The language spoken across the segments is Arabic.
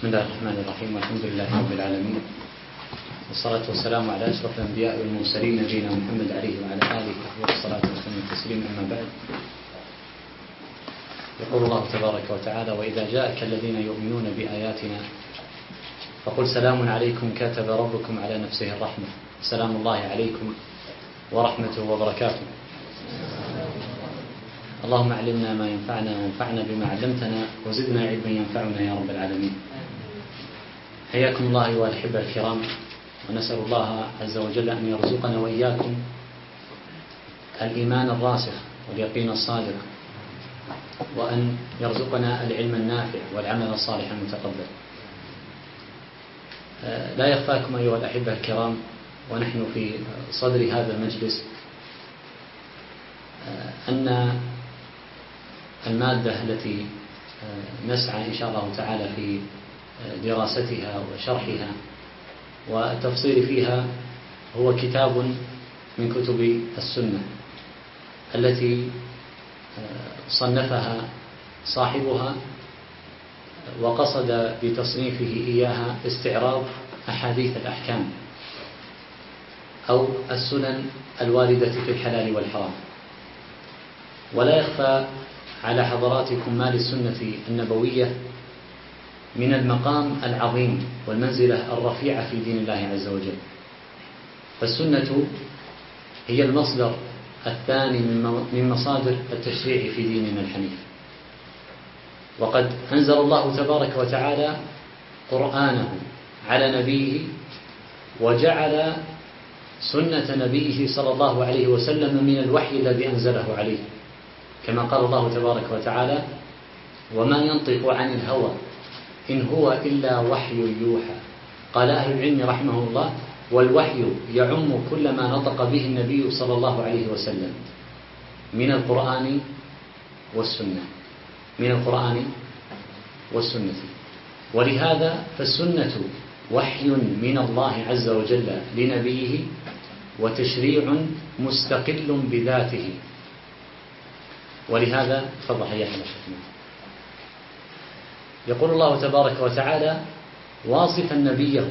بسم الله الرحمن الرحيم، والحمد لله رب العالمين، والصلاة والسلام على أشرف الأنبياء والمرسلين نبينا محمد عليه وعلى آله والصلاة والسلام والتسليم. أما بعد، يقول الله تبارك وتعالى: وإذا جاءك الذين يؤمنون بآياتنا فقل سلام عليكم كتب ربكم على نفسه الرحمة، سلام الله عليكم ورحمته وبركاته. اللهم علمنا ما ينفعنا وانفعنا بما علمتنا وزدنا علما ينفعنا يا رب العالمين. حياكم الله أيها الأحبة الكرام، ونسأل الله عز وجل أن يرزقنا وإياكم الإيمان الراسخ واليقين الصادق، وأن يرزقنا العلم النافع والعمل الصالح المتقبل. لا يخفاكم أيها الأحبة الكرام، ونحن في صدر هذا المجلس، أن المادة التي نسعى إن شاء الله تعالى في دراستها وشرحها والتفصيل فيها هو كتاب من كتب السنة التي صنفها صاحبها وقصد بتصنيفه إياها استعراض أحاديث الأحكام أو السنن الواردة في الحلال والحرام. ولا يخفى على حضراتكم ما للسنة النبوية من المقام العظيم والمنزلة الرفيعة في دين الله عز وجل. فالسنة هي المصدر الثاني من مصادر التشريع في ديننا الحنيف، وقد أنزل الله تبارك وتعالى قرآنه على نبيه، وجعل سنة نبيه صلى الله عليه وسلم من الوحي الذي أنزله عليه، كما قال الله تبارك وتعالى: وما ينطق عن الهوى إن هو إلا وحي يوحى. قال أهل العلم رحمه الله: والوحي يعم كل ما نطق به النبي صلى الله عليه وسلم من القرآن والسنة، من القرآن والسنة. ولهذا فالسنة وحي من الله عز وجل لنبيه، وتشريع مستقل بذاته. ولهذا تفضل حياك الله شيخنا. يقول الله تبارك وتعالى واصفا نبيه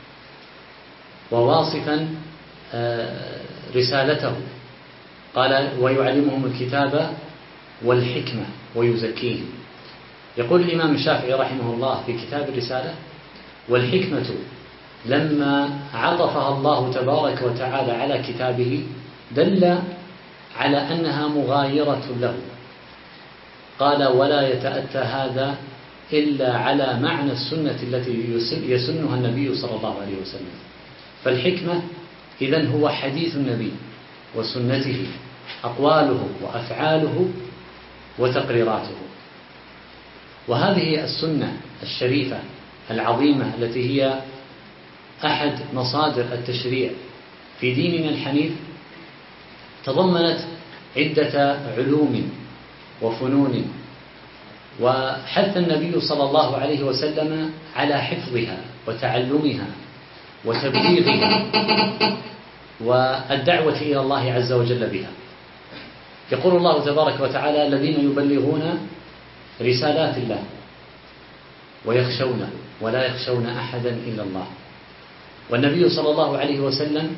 وواصفا رسالته، قال: ويعلمهم الكتاب والحكمة ويزكيهم. يقول الإمام الشافعي رحمه الله في كتاب الرسالة: والحكمة لما عطفها الله تبارك وتعالى على كتابه دل على أنها مغايرة له. قال: ولا يتأتى هذا إلا على معنى السنة التي يسنها النبي صلى الله عليه وسلم. فالحكمة إذن هو حديث النبي وسنته، أقواله وأفعاله وتقريراته. وهذه السنة الشريفة العظيمة التي هي أحد مصادر التشريع في ديننا الحنيف تضمنت عدة علوم وفنون، وحث النبي صلى الله عليه وسلم على حفظها وتعلمها وتبليغها والدعوة إلى الله عز وجل بها. يقول الله تبارك وتعالى: الذين يبلغون رسالات الله ويخشونه ولا يخشون أحدا إلا الله. والنبي صلى الله عليه وسلم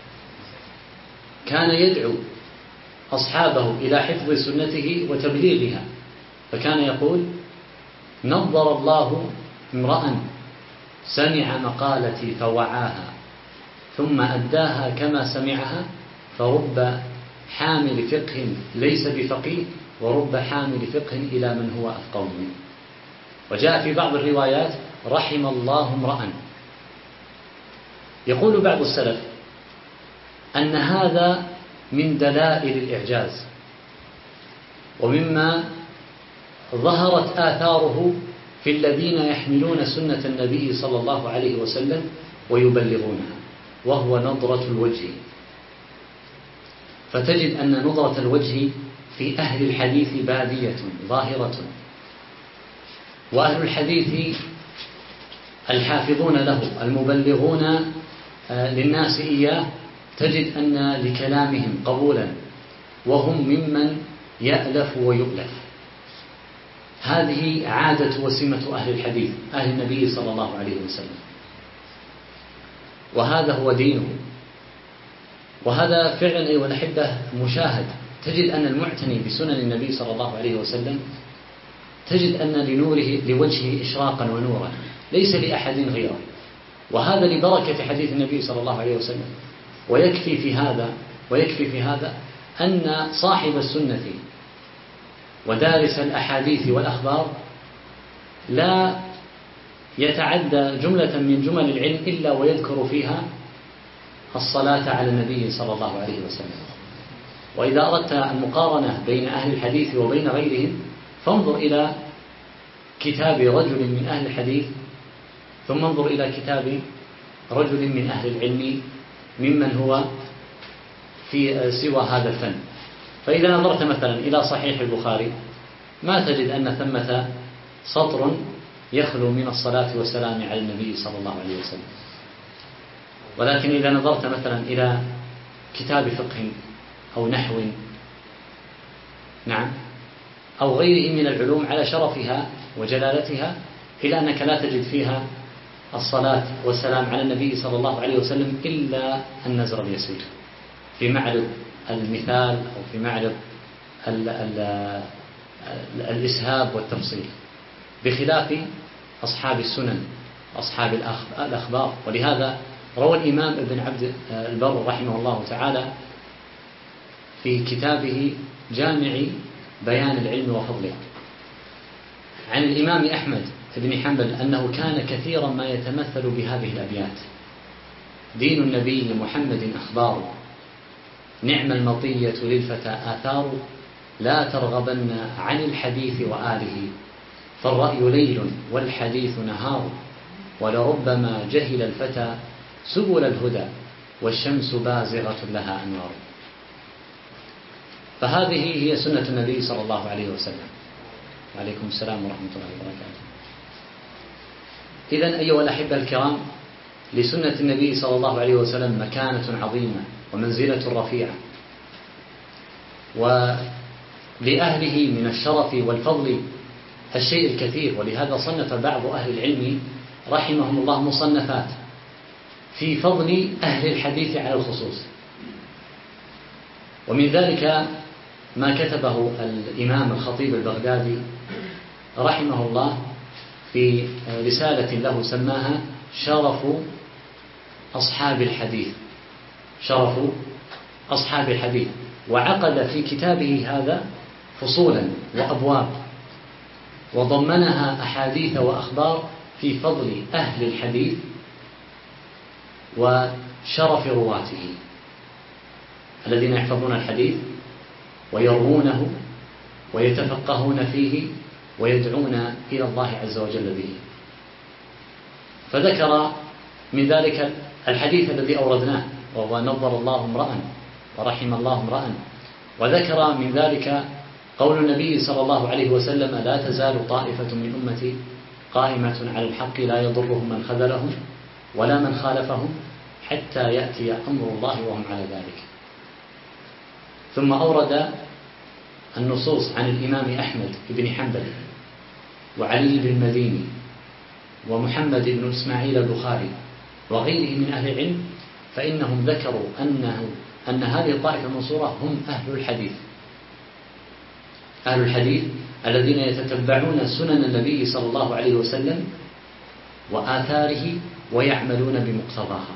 كان يدعو أصحابه إلى حفظ سنته وتبليغها، فكان يقول: نظر الله امرأ سمع مقالتي فوعاها ثم أداها كما سمعها، فرب حامل فقه ليس بفقيه ورب حامل فقه إلى من هو أفقه منه. وجاء في بعض الروايات: رحم الله امرأ. يقول بعض السلف أن هذا من دلائل الإعجاز، ومما ظهرت آثاره في الذين يحملون سنة النبي صلى الله عليه وسلم ويبلغونها، وهو نظرة الوجه. فتجد أن نظرة الوجه في أهل الحديث بادية ظاهرة، وأهل الحديث الحافظون له المبلغون للناس إياه تجد أن لكلامهم قبولا، وهم ممن يألف ويؤلف. هذه عادة وسمة أهل الحديث، أهل النبي صلى الله عليه وسلم، وهذا هو دينه. وهذا فعلا أيها الأحبة مشاهد. تجد أن المعتني بسنن النبي صلى الله عليه وسلم تجد أن لنوره لوجهه إشراقا ونورا ليس لأحد غيره، وهذا لبركة حديث النبي صلى الله عليه وسلم. ويكفي في هذا أن صاحب السنة ودارس الأحاديث والأخبار لا يتعدى جملة من جمل العلم إلا ويذكر فيها الصلاة على النبي صلى الله عليه وسلم. وإذا أردت المقارنة بين أهل الحديث وبين غيرهم فانظر إلى كتاب رجل من أهل الحديث، ثم انظر إلى كتاب رجل من أهل العلم ممن هو في سوى هذا الفن. فإذا نظرت مثلا إلى صحيح البخاري ما تجد أن ثمة سطر يخلو من الصلاة والسلام على النبي صلى الله عليه وسلم. ولكن إذا نظرت مثلا إلى كتاب فقه أو نحو أو غيره من العلوم على شرفها وجلالتها، إلا أنك لا تجد فيها الصلاة والسلام على النبي صلى الله عليه وسلم إلا النزر اليسير في معرض المثال أو في معرض الإسهاب والتفصيل، بخلاف أصحاب السنن أصحاب الأخبار. ولهذا روى الإمام ابن عبد البر رحمه الله تعالى في كتابه جامع بيان العلم وفضله عن الإمام أحمد بن حنبل أنه كان كثيرا ما يتمثل بهذه الأبيات: دين النبي محمد أخبار، نعم المطية للفتى آثار، لا ترغبن عن الحديث وآله، فالرأي ليل والحديث نهار، ولربما جهل الفتى سبل الهدى، والشمس بازغة لها أنوار. فهذه هي سنة النبي صلى الله عليه وسلم. وعليكم السلام ورحمة الله وبركاته. إذن أيها الأحبة الكرام، لسنة النبي صلى الله عليه وسلم مكانة عظيمة ومنزلة رفيعة، ولأهله من الشرف والفضل الشيء الكثير. ولهذا صنف بعض أهل العلم رحمهم الله مصنفات في فضل أهل الحديث على الخصوص. ومن ذلك ما كتبه الإمام الخطيب البغدادي رحمه الله في رسالة له سماها شرف أصحاب الحديث، شرف أصحاب الحديث. وعقد في كتابه هذا فصولا وأبواب وضمنها أحاديث وأخبار في فضل أهل الحديث وشرف رواته الذين يحفظون الحديث ويروونه ويتفقهون فيه ويدعون إلى الله عز وجل به. فذكر من ذلك الحديث الذي أوردناه وهو نظر الله امرأ ورحم الله امرأ. وذكر من ذلك قول النبي صلى الله عليه وسلم: لا تزال طائفة من أمتي قائمة على الحق لا يضرهم من خذلهم ولا من خالفهم حتى يأتي أمر الله وهم على ذلك. ثم أورد النصوص عن الإمام أحمد بن حنبل وعلي بن المديني ومحمد بن إسماعيل البخاري وغيره من أهل العلم، فإنهم ذكروا أن هذه الطائفة المنصورة هم أهل الحديث، أهل الحديث الذين يتتبعون سنن النبي صلى الله عليه وسلم وآثاره ويعملون بمقتضاها،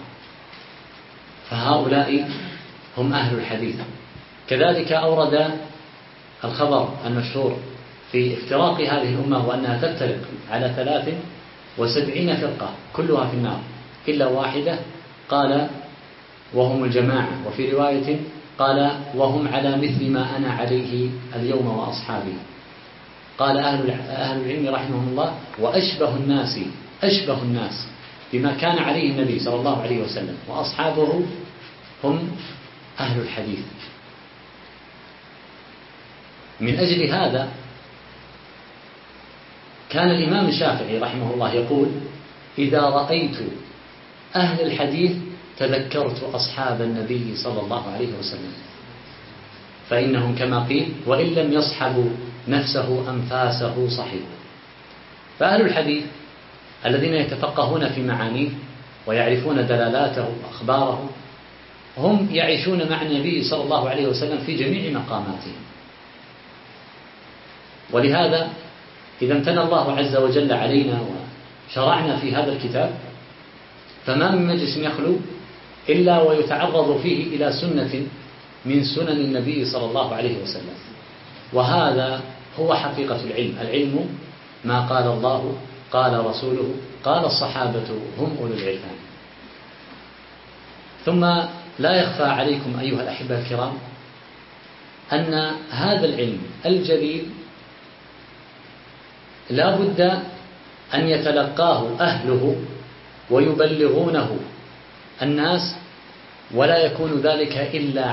فهؤلاء هم أهل الحديث. كذلك أورد الخبر المشهور في افتراق هذه الأمة وأنها تفترق على 73 فرقة كلها في النار إلا واحدة، قال: وهم الجماعة. وفي رواية قال: وهم على مثل ما أنا عليه اليوم وأصحابي. قال أهل العلم رحمهم الله: وأشبه الناس بما كان عليه النبي صلى الله عليه وسلم وأصحابه هم أهل الحديث. من أجل هذا كان الإمام الشافعي رحمه الله يقول: إذا رأيت أهل الحديث تذكرت أصحاب النبي صلى الله عليه وسلم، فإنهم كما قيل وإن لم يصحبوا نفسه أنفاسه صحيح. فأهل الحديث الذين يتفقهون في معانيه ويعرفون دلالاته وأخباره هم يعيشون مع النبي صلى الله عليه وسلم في جميع مقاماتهم. ولهذا إذا امتن الله عز وجل علينا وشرعنا في هذا الكتاب فما من مجلس يخلو إلا ويتعرض فيه إلى سنة من سنن النبي صلى الله عليه وسلم. وهذا هو حقيقة العلم. العلم ما قال الله قال رسوله قال الصحابة هم أولو العرفان. ثم لا يخفى عليكم أيها الأحبة الكرام أن هذا العلم الجليل لا بد أن يتلقاه أهله ويبلغونه الناس، ولا يكون ذلك إلا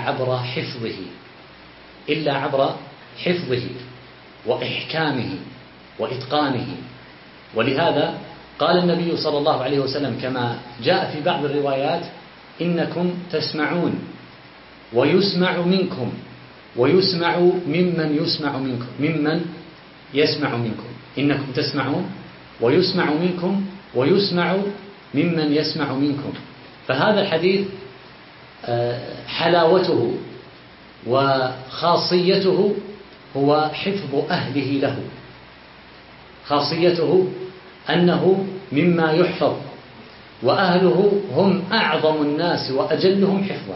عبر حفظه وإحكامه وإتقانه. ولهذا قال النبي صلى الله عليه وسلم كما جاء في بعض الروايات: إنكم تسمعون ويسمع منكم ويسمع ممن يسمع منكم. إنكم تسمعون ويسمع منكم ويسمع ممن يسمع منكم. فهذا الحديث حلاوته وخاصيته هو حفظ أهله له، خاصيته أنه مما يحفظ، وأهله هم أعظم الناس وأجلهم حفظا.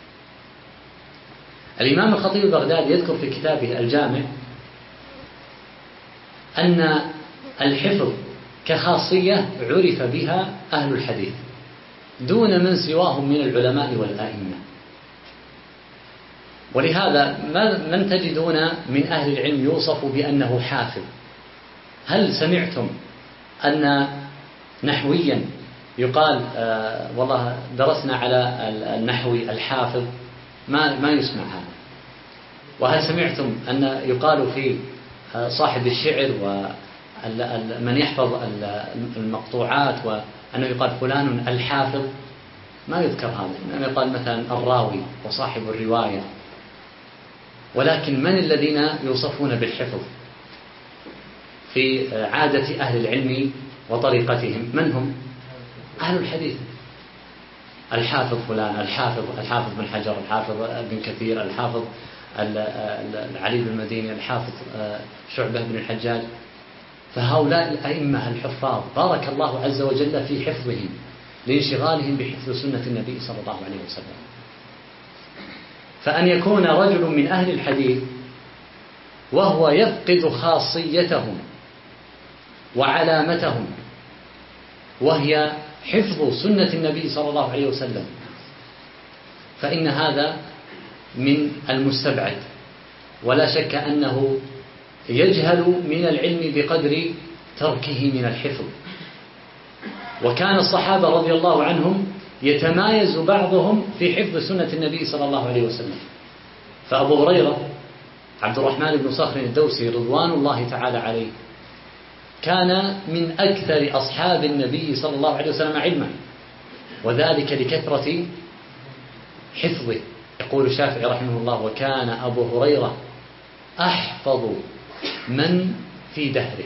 الإمام الخطيب البغدادي يذكر في كتابه الجامع أن الحفظ كخاصية عرف بها أهل الحديث دون من سواهم من العلماء والآئمة. ولهذا من تجدون من أهل العلم يوصف بأنه حافظ؟ هل سمعتم أن نحويا يقال والله درسنا على النحوي الحافظ؟ ما يسمع هذا. وهل سمعتم أن يقال في صاحب الشعر ومن يحفظ المقطوعات وأنه يقال فلان الحافظ؟ ما يذكر هذا. إنما يقال مثلا الراوي وصاحب الرواية. ولكن من الذين يوصفون بالحفظ في عادة أهل العلم وطريقتهم؟ من هم؟ أهل الحديث. الحافظ فلان، الحافظ بن حجر، الحافظ بن كثير، الحافظ علي بن المديني، الحافظ شعبة بن الحجاج. فهؤلاء الأئمة الحفاظ بارك الله عز وجل في حفظهم لانشغالهم بحفظ سنة النبي صلى الله عليه وسلم. فأن يكون رجل من أهل الحديث وهو يفقد خاصيتهم وعلامتهم وهي حفظ سنة النبي صلى الله عليه وسلم، فإن هذا من المستبعد، ولا شك أنه يجهل من العلم بقدر تركه من الحفظ. وكان الصحابة رضي الله عنهم يتمايز بعضهم في حفظ سنة النبي صلى الله عليه وسلم. فأبو هريرة عبد الرحمن بن صخر الدوسي رضوان الله تعالى عليه كان من أكثر أصحاب النبي صلى الله عليه وسلم علما، وذلك لكثرة حفظه. يقول الشافعي رحمه الله: وكان أبو هريرة أحفظ من في دهره.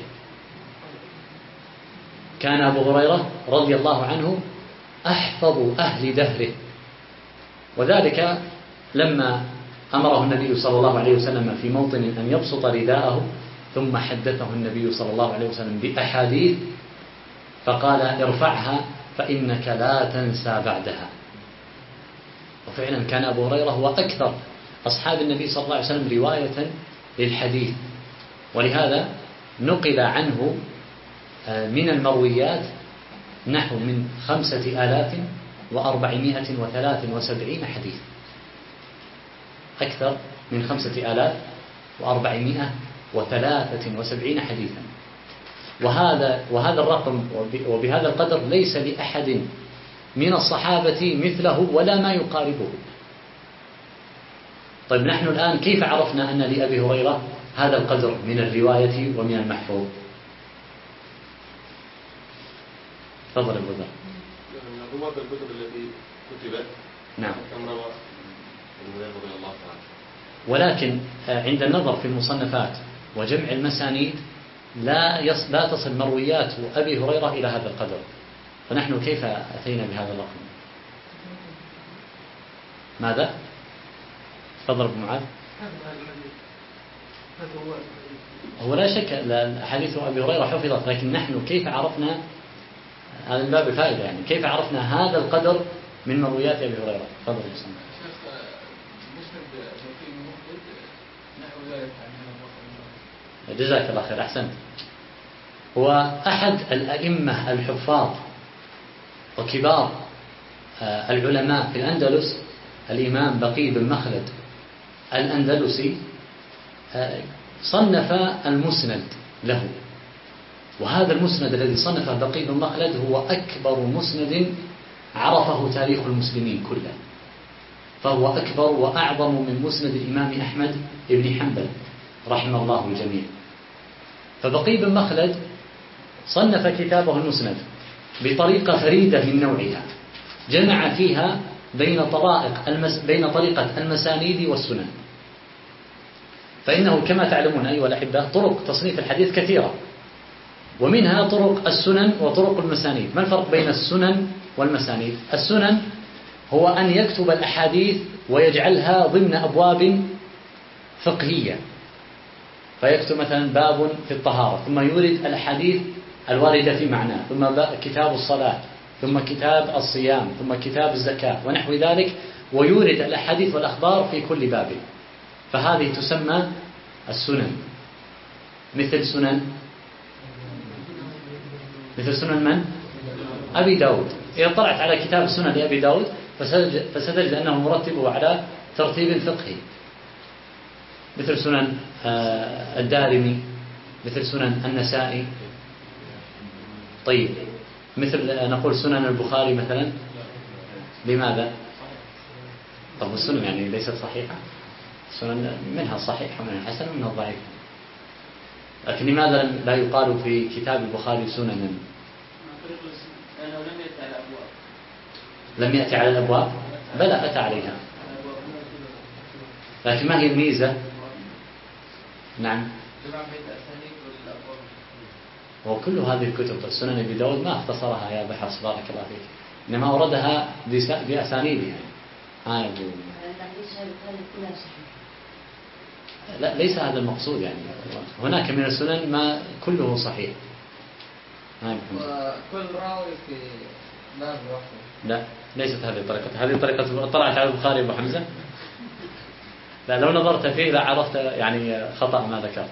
كان أبو هريرة رضي الله عنه أحفظ أهل دهره. وذلك لما أمره النبي صلى الله عليه وسلم في موطن أن يبسط رداءه، ثم حدثه النبي صلى الله عليه وسلم بأحاديث فقال: ارفعها فإنك لا تنسى بعدها. وفعلا كان أبو هريرة هو أكثر أصحاب النبي صلى الله عليه وسلم رواية للحديث، ولهذا نقل عنه من المرويات نحو من 5473 حديث، أكثر من 5473 حديثا. وهذا الرقم وبهذا القدر ليس لأحد من الصحابة مثله ولا ما يقاربه. طيب نحن الآن كيف عرفنا أن لأبي هريرة هذا القدر من الرواية ومن المحفوظ؟ تفضل أبو ذر. رواة الكتب التي كتبت نعم كم روى رضي الله عنه. ولكن عند النظر في المصنفات وجمع المسانيد لا تصل مرويات أبي هريرة إلى هذا القدر، فنحن كيف أتينا بهذا الرقم؟ ماذا؟ تفضل ابو معاذ. هو لا شك حديث أبي هريرة حفظت، لكن نحن كيف عرفنا؟ هذا من باب الفائدة، يعني كيف عرفنا هذا القدر من مرويات أبي هريرة؟ تفضل يا سلام. جزاك الله خير، أحسنت. هو أحد الأئمة الحفاظ وكبار العلماء في الأندلس الإمام بقي بن مخلد الأندلسي صنف المسند له، وهذا المسند الذي صنفه بقي بن مخلد هو أكبر مسند عرفه تاريخ المسلمين كله، فهو أكبر وأعظم من مسند الإمام أحمد بن حنبل رحمه الله الجميع. فبقي بن مخلد صنف كتابه المسند بطريقة فريدة من نوعها، جمع فيها بين طريقة المسانيد والسنن. فإنه كما تعلمون أيها الأحبة طرق تصنيف الحديث كثيرة، ومنها طرق السنن وطرق المسانيد. ما الفرق بين السنن والمسانيد؟ السنن هو أن يكتب الأحاديث ويجعلها ضمن أبواب فقهية، فيكتب مثلا باب في الطهارة ثم يورد الأحاديث الواردة في معناه، ثم كتاب الصلاة، ثم كتاب الصيام، ثم كتاب الزكاة ونحو ذلك، ويورد الأحاديث والأخبار في كل باب، فهذه تسمى السنن. مثل سنن من؟ أبي داود. إذا طلعت على كتاب السنن لأبي داود فستجد أنه مرتبه على ترتيب فقهي. مثل سنن الدارمي، مثل سنن النسائي. طيب، مثل نقول سنن البخاري مثلا، لماذا؟ طب السنن يعني ليست صحيحة، السنن منها الصحيحة ومنها الحسن ومنها الضعيف، لكن لماذا لا يقال في كتاب البخاري سننا؟ لم يأتي على الأبواب؟ بلى أتى عليها، لكن ما هي الميزة؟ نعم، وكل هذه الكتب السنن أبي داود ما اختصرها يا بحث بارك الله فيك، إنما أوردها بأسانيدها. لا، ليس هذا المقصود، يعني هناك من السنن ما كله صحيح. وكل راوي في باب واحد. لا، ليست هذه الطريقة. هذه الطريقة طلعت على البخاري أبو حمزة. لا، لو نظرت فيه لعرفت يعني خطأ ما ذكرت.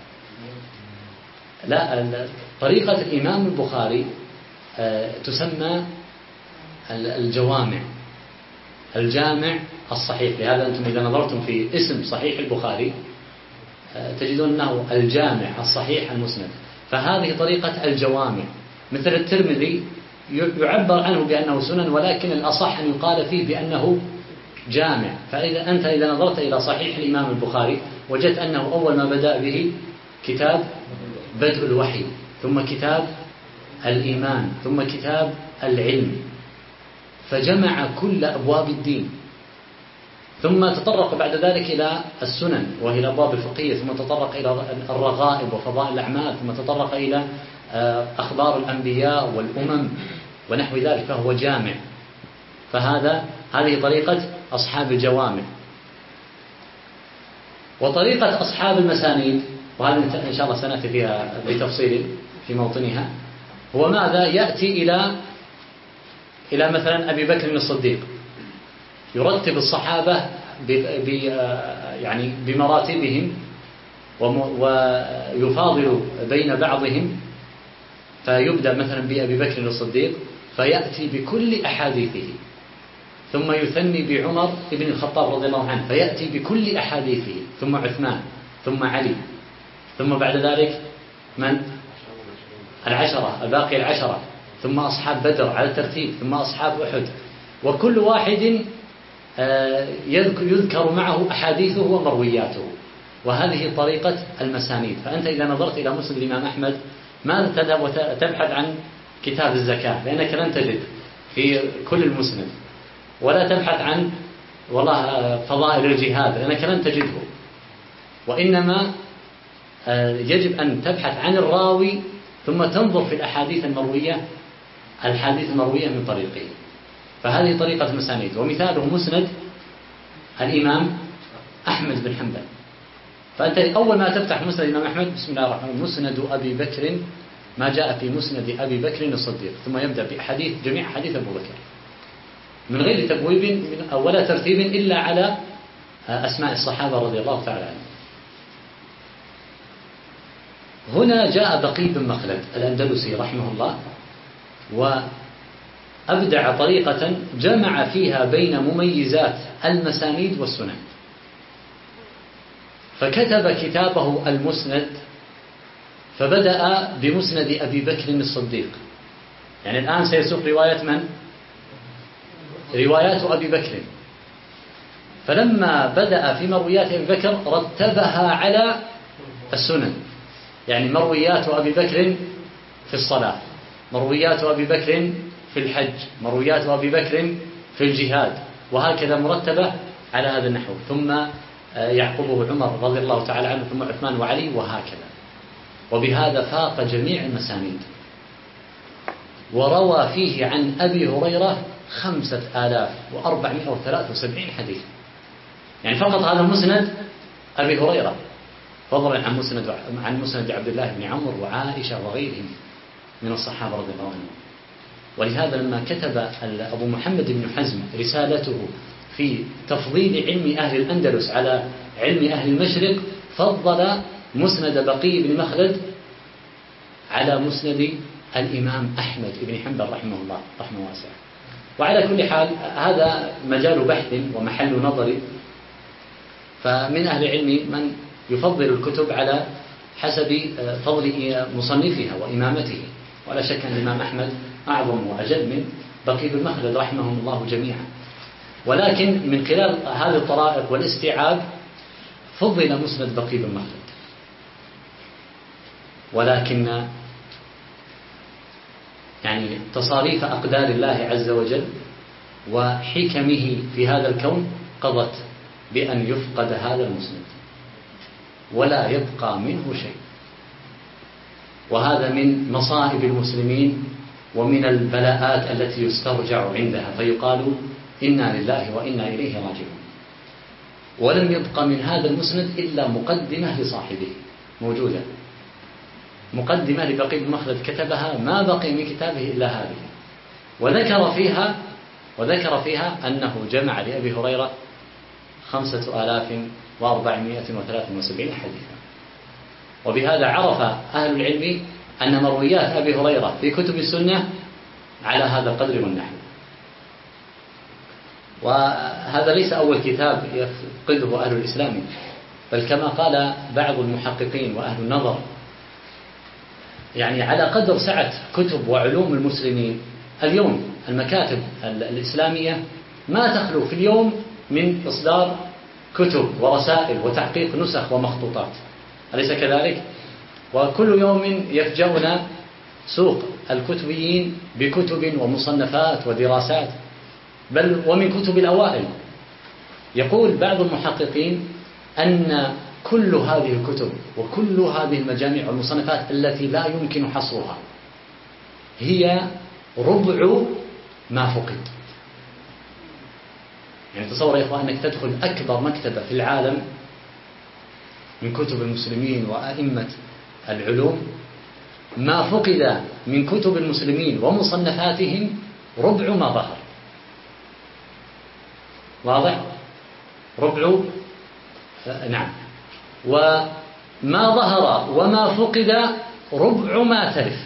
لا، طريقة الإمام البخاري تسمى الجوامع، الجامع الصحيح. لهذا أنتم إذا نظرتم في اسم صحيح البخاري تجدون أنه الجامع الصحيح المسند، فهذه طريقة الجوامع. مثل الترمذي يعبر عنه بأنه سنن، ولكن الأصح أن يقال فيه بأنه جامع. فإذا أنت إذا نظرت إلى صحيح الإمام البخاري وجدت أنه أول ما بدأ به كتاب بدء الوحي، ثم كتاب الإيمان، ثم كتاب العلم، فجمع كل أبواب الدين، ثم تطرق بعد ذلك إلى السنن وهي الأبواب الفقهية، ثم تطرق إلى الرغائب وفضائل الأعمال، ثم تطرق إلى أخبار الأنبياء والأمم ونحو ذلك، فهو جامع. هذه طريقة أصحاب الجوامع. وطريقة أصحاب المسانيد، وهذا إن شاء الله سنأتي فيها بتفصيل في موطنها، هو ماذا؟ يأتي إلى مثلا أبي بكر الصديق، يرتب الصحابة يعني بمراتبهم ويفاضل بين بعضهم، فيبدأ مثلا بأبي بكر الصديق فيأتي بكل أحاديثه، ثم يثني بعمر بن الخطاب رضي الله عنه فيأتي بكل أحاديثه، ثم عثمان، ثم علي، ثم بعد ذلك من؟ العشرة الباقي العشرة، ثم أصحاب بدر على الترتيب، ثم أصحاب أحد، وكل واحد يذكر معه أحاديثه ومروياته. وهذه طريقة المسانيد. فأنت إذا نظرت إلى مسند الإمام أحمد ماذا تذهب وتبحث عن كتاب الزكاة، لأنك لن تجد في كل المسند، ولا تبحث عن والله فضائل الجهاد، لأنك لن تجده، وإنما يجب أن تبحث عن الراوي ثم تنظر في الحديث المروية من طريقه. فهذه طريقة المسانيد، ومثاله مسند الإمام أحمد بن حنبل. فأنت أول ما تفتح مسند الإمام أحمد بسم الله الرحمن الرحيم مسند أبي بكر، ما جاء في مسند أبي بكر الصديق، ثم يبدأ بحديث جميع حديث أبو بكر من غير تبويب ولا ترتيب إلا على أسماء الصحابة رضي الله تعالى عنهم. هنا جاء بقي بن مخلد الأندلسي رحمه الله وأبدع طريقة جمع فيها بين مميزات المسانيد والسنن، فكتب كتابه المسند، فبدأ بمسند أبي بكر الصديق. يعني الآن سيسوق رواية من؟ روايات أبي بكر. فلما بدأ في مرويات أبي بكر رتبها على السنن، يعني مرويات أبي بكر في الصلاة، مرويات أبي بكر في الحج، مرويات أبي بكر في الجهاد، وهكذا مرتبة على هذا النحو. ثم يعقبه عمر رضي الله تعالى عنه، ثم عثمان وعلي، وهكذا. وبهذا فاق جميع المسانيد. وروى فيه عن أبي هريرة 5473 حديث، يعني فقط هذا مسند أبي هريرة، فضلا عن مسند عبد الله بن عمرو وعائشة وغيرهم من الصحابة رضي الله عنهم. ولهذا لما كتب أبو محمد بن حزم رسالته في تفضيل علم أهل الأندلس على علم أهل المشرق، فضل مسند بقي بن مخلد على مسند الإمام أحمد بن حنبل رحمه الله رحمه واسعة. وعلى كل حال هذا مجال بحث ومحل نظر. فمن أهل العلم من يفضل الكتب على حسب فضل مصنفها وإمامته، ولا شك أن الإمام أحمد أعظم وأجل من بقي بن مخلد رحمهم الله جميعا. ولكن من خلال هذه الطرائق والاستيعاب فضل مسند بقي بن مخلد. ولكن يعني تصاريف أقدار الله عز وجل وحكمه في هذا الكون قضت بأن يفقد هذا المسند ولا يبقى منه شيء. وهذا من مصائب المسلمين ومن البلاءات التي يسترجع عندها، فيقال إنا لله وإنا إليه راجعون. ولم يبق من هذا المسند إلا مقدمة لصاحبه موجودة، مقدمة لبقي بن مخلد كتبها، ما بقي من كتابه إلا هذه. وذكر فيها أنه جمع لأبي هريرة 5473 حديثا. وبهذا عرف أهل العلم أن مرويات أبي هريرة في كتب السنة على هذا القدر والنحو. وهذا ليس أول كتاب يفقده أهل الإسلام، بل كما قال بعض المحققين وأهل النظر، يعني على قدر سعة كتب وعلوم المسلمين اليوم المكاتب الإسلامية ما تخلو في اليوم من إصدار كتب ورسائل وتحقيق نسخ ومخطوطات، أليس كذلك؟ وكل يوم يفجأنا سوق الكتبيين بكتب ومصنفات ودراسات، بل ومن كتب الأوائل. يقول بعض المحققين أن كل هذه الكتب وكل هذه المجامع والمصنفات التي لا يمكن حصرها هي ربع ما فقد. يعني تصور يا إخوان أنك تدخل أكبر مكتبة في العالم من كتب المسلمين وأئمة العلوم، ما فقد من كتب المسلمين ومصنفاتهم ربع ما ظهر. واضح؟ ربع، نعم. وما ظهر وما فقد ربع ما تلف.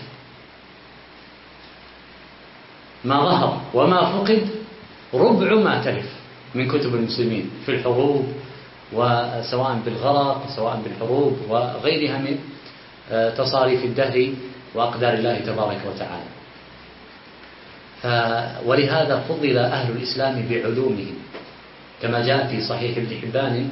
ما ظهر وما فقد ربع ما تلف من كتب المسلمين في الحروب، وسواء بالغرق سواء بالحروب وغيرها من تصاريف الدهر وأقدار الله تبارك وتعالى. ولهذا فضل أهل الإسلام بعلومهم، كما جاء في صحيح ابن حبان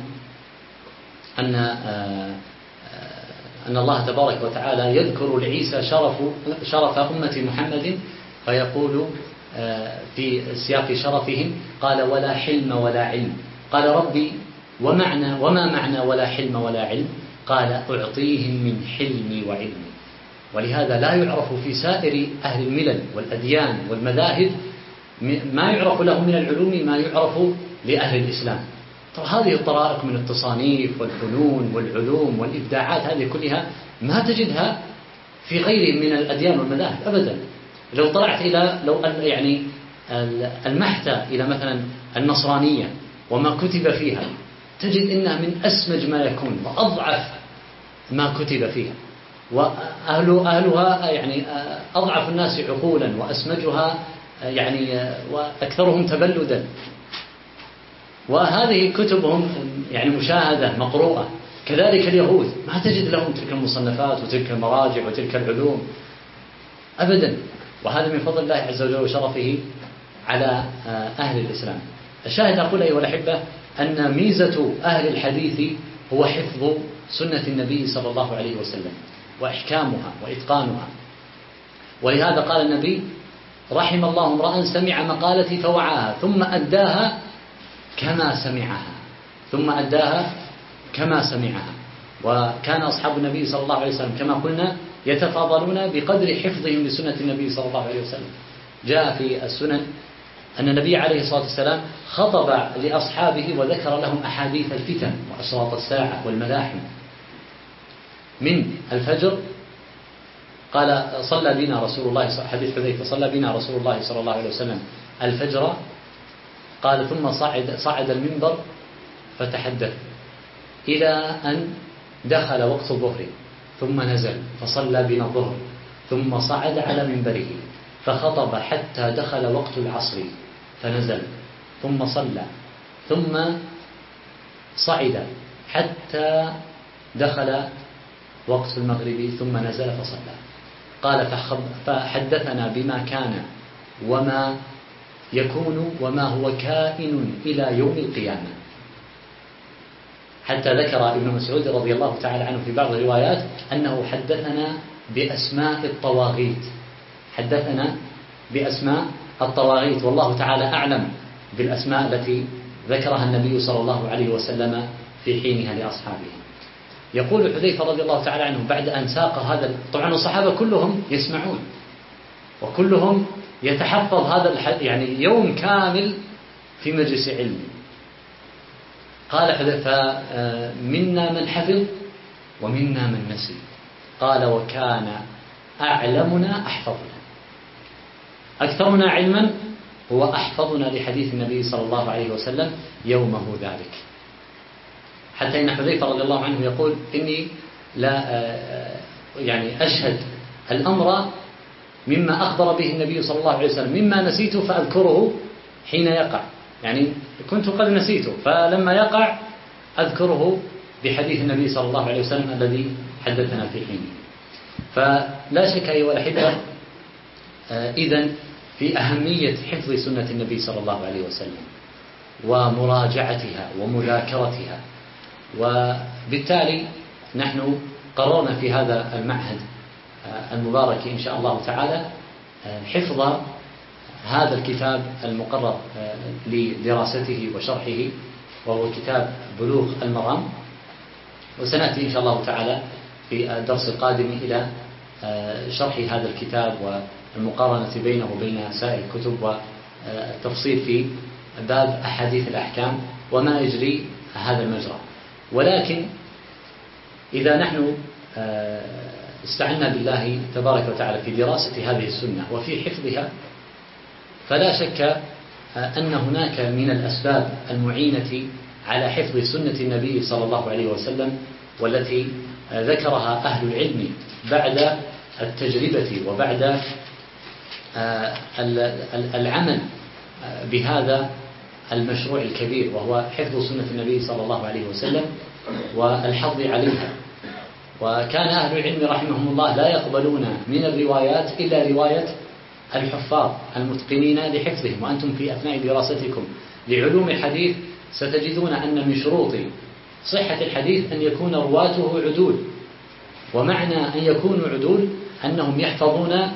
أن الله تبارك وتعالى يذكر لعيسى شرف أمة محمد، فيقول في سياق شرفهم قال ولا حلم ولا علم. قال ربي وما معنى ولا حلم ولا علم؟ قال أعطيهم من حلمي وعلمي. ولهذا لا يعرف في سائر أهل الملل والأديان والمذاهب ما يعرف له من العلوم ما يعرف لأهل الإسلام. هذه الطرائق من التصانيف والفنون والعلوم والإبداعات هذه كلها ما تجدها في غير من الأديان والمذاهب أبدا. لو طلعت إلى يعني المحتى إلى مثلا النصرانية وما كتب فيها تجد إنها من أسمج ما يكون وأضعف ما كتب فيها، وأهلها يعني أضعف الناس عقولا وأسمجها يعني وأكثرهم تبلدا. وهذه كتبهم يعني مشاهدة مقروءة. كذلك اليهود ما تجد لهم تلك المصنفات وتلك المراجع وتلك العلوم أبدا. وهذا من فضل الله عز وجل وشرفه على أهل الإسلام. الشاهد أقول أيها الأحبة أن ميزة أهل الحديث هو حفظ سنة النبي صلى الله عليه وسلم وإحكامها وإتقانها. ولهذا قال النبي رحم الله امرأ سمع مقالتي فوعاها ثم أداها كما سمعها. وكان أصحاب النبي صلى الله عليه وسلم كما قلنا يتفاضلون بقدر حفظهم لسنة النبي صلى الله عليه وسلم. جاء في السنن أن النبي عليه الصلاة والسلام خطب لأصحابه وذكر لهم أحاديث الفتن وأشراط الساعة والملاحم. من الفجر قال صلى بنا رسول الله، حديث حذيفة، صلى بنا رسول الله صلى الله عليه وسلم الفجر، قال ثم صعد المنبر فتحدث إلى أن دخل وقت الظهر ثم نزل فصلى بنا الظهر ثم صعد على منبره فخطب حتى دخل وقت العصر فنزل ثم صلى ثم صعد حتى دخل وقت المغرب ثم نزل فصلى. قال فحدثنا بما كان وما يكون وما هو كائن إلى يوم القيامة. حتى ذكر ابن مسعود رضي الله تعالى عنه في بعض الروايات أنه حدثنا بأسماء الطواغيت، حدثنا بأسماء الطواغيت، والله تعالى أعلم بالأسماء التي ذكرها النبي صلى الله عليه وسلم في حينها لأصحابه. يقول حذيفة رضي الله تعالى عنه بعد أن ساق هذا، طبعا الصحابة كلهم يسمعون وكلهم يتحفظ هذا يعني يوم كامل في مجلس علم. قال حذيفة منا من حفظ ومنا من نسي. قال وكان أعلمنا أحفظنا، أكثرنا علما هو أحفظنا لحديث النبي صلى الله عليه وسلم يومه ذلك. حتى إن حذيفة رضي الله عنه يقول إني لا يعني أشهد الأمر مما أخبر به النبي صلى الله عليه وسلم مما نسيته فأذكره حين يقع، يعني كنت قد نسيته فلما يقع أذكره بحديث النبي صلى الله عليه وسلم الذي حدثنا في حينه. فلا شك أيها الأحبة إذن في أهمية حفظ سنة النبي صلى الله عليه وسلم ومراجعتها ومذاكرتها. وبالتالي نحن قررنا في هذا المعهد المبارك إن شاء الله تعالى حفظ هذا الكتاب المقرر لدراسته وشرحه، وهو كتاب بلوغ المرام. وسنأتي إن شاء الله تعالى في الدرس القادم إلى شرح هذا الكتاب والمقارنة بينه وبين سائر الكتب والتفصيل في باب أحاديث الأحكام وما يجري هذا المجرى. ولكن إذا نحن استعنا بالله تبارك وتعالى في دراسة هذه السنة وفي حفظها، فلا شك أن هناك من الأسباب المعينة على حفظ سنة النبي صلى الله عليه وسلم والتي ذكرها أهل العلم بعد التجربة وبعد العمل بهذا المشروع الكبير، وهو حفظ سنة النبي صلى الله عليه وسلم والحظ عليها. وكان أهل العلم رحمهم الله لا يقبلون من الروايات إلا رواية الحفاظ المتقنين لحفظهم. وأنتم في أثناء دراستكم لعلوم الحديث ستجدون أن من شروط صحة الحديث أن يكون رواته عدول، ومعنى أن يكونوا عدول أنهم يحفظون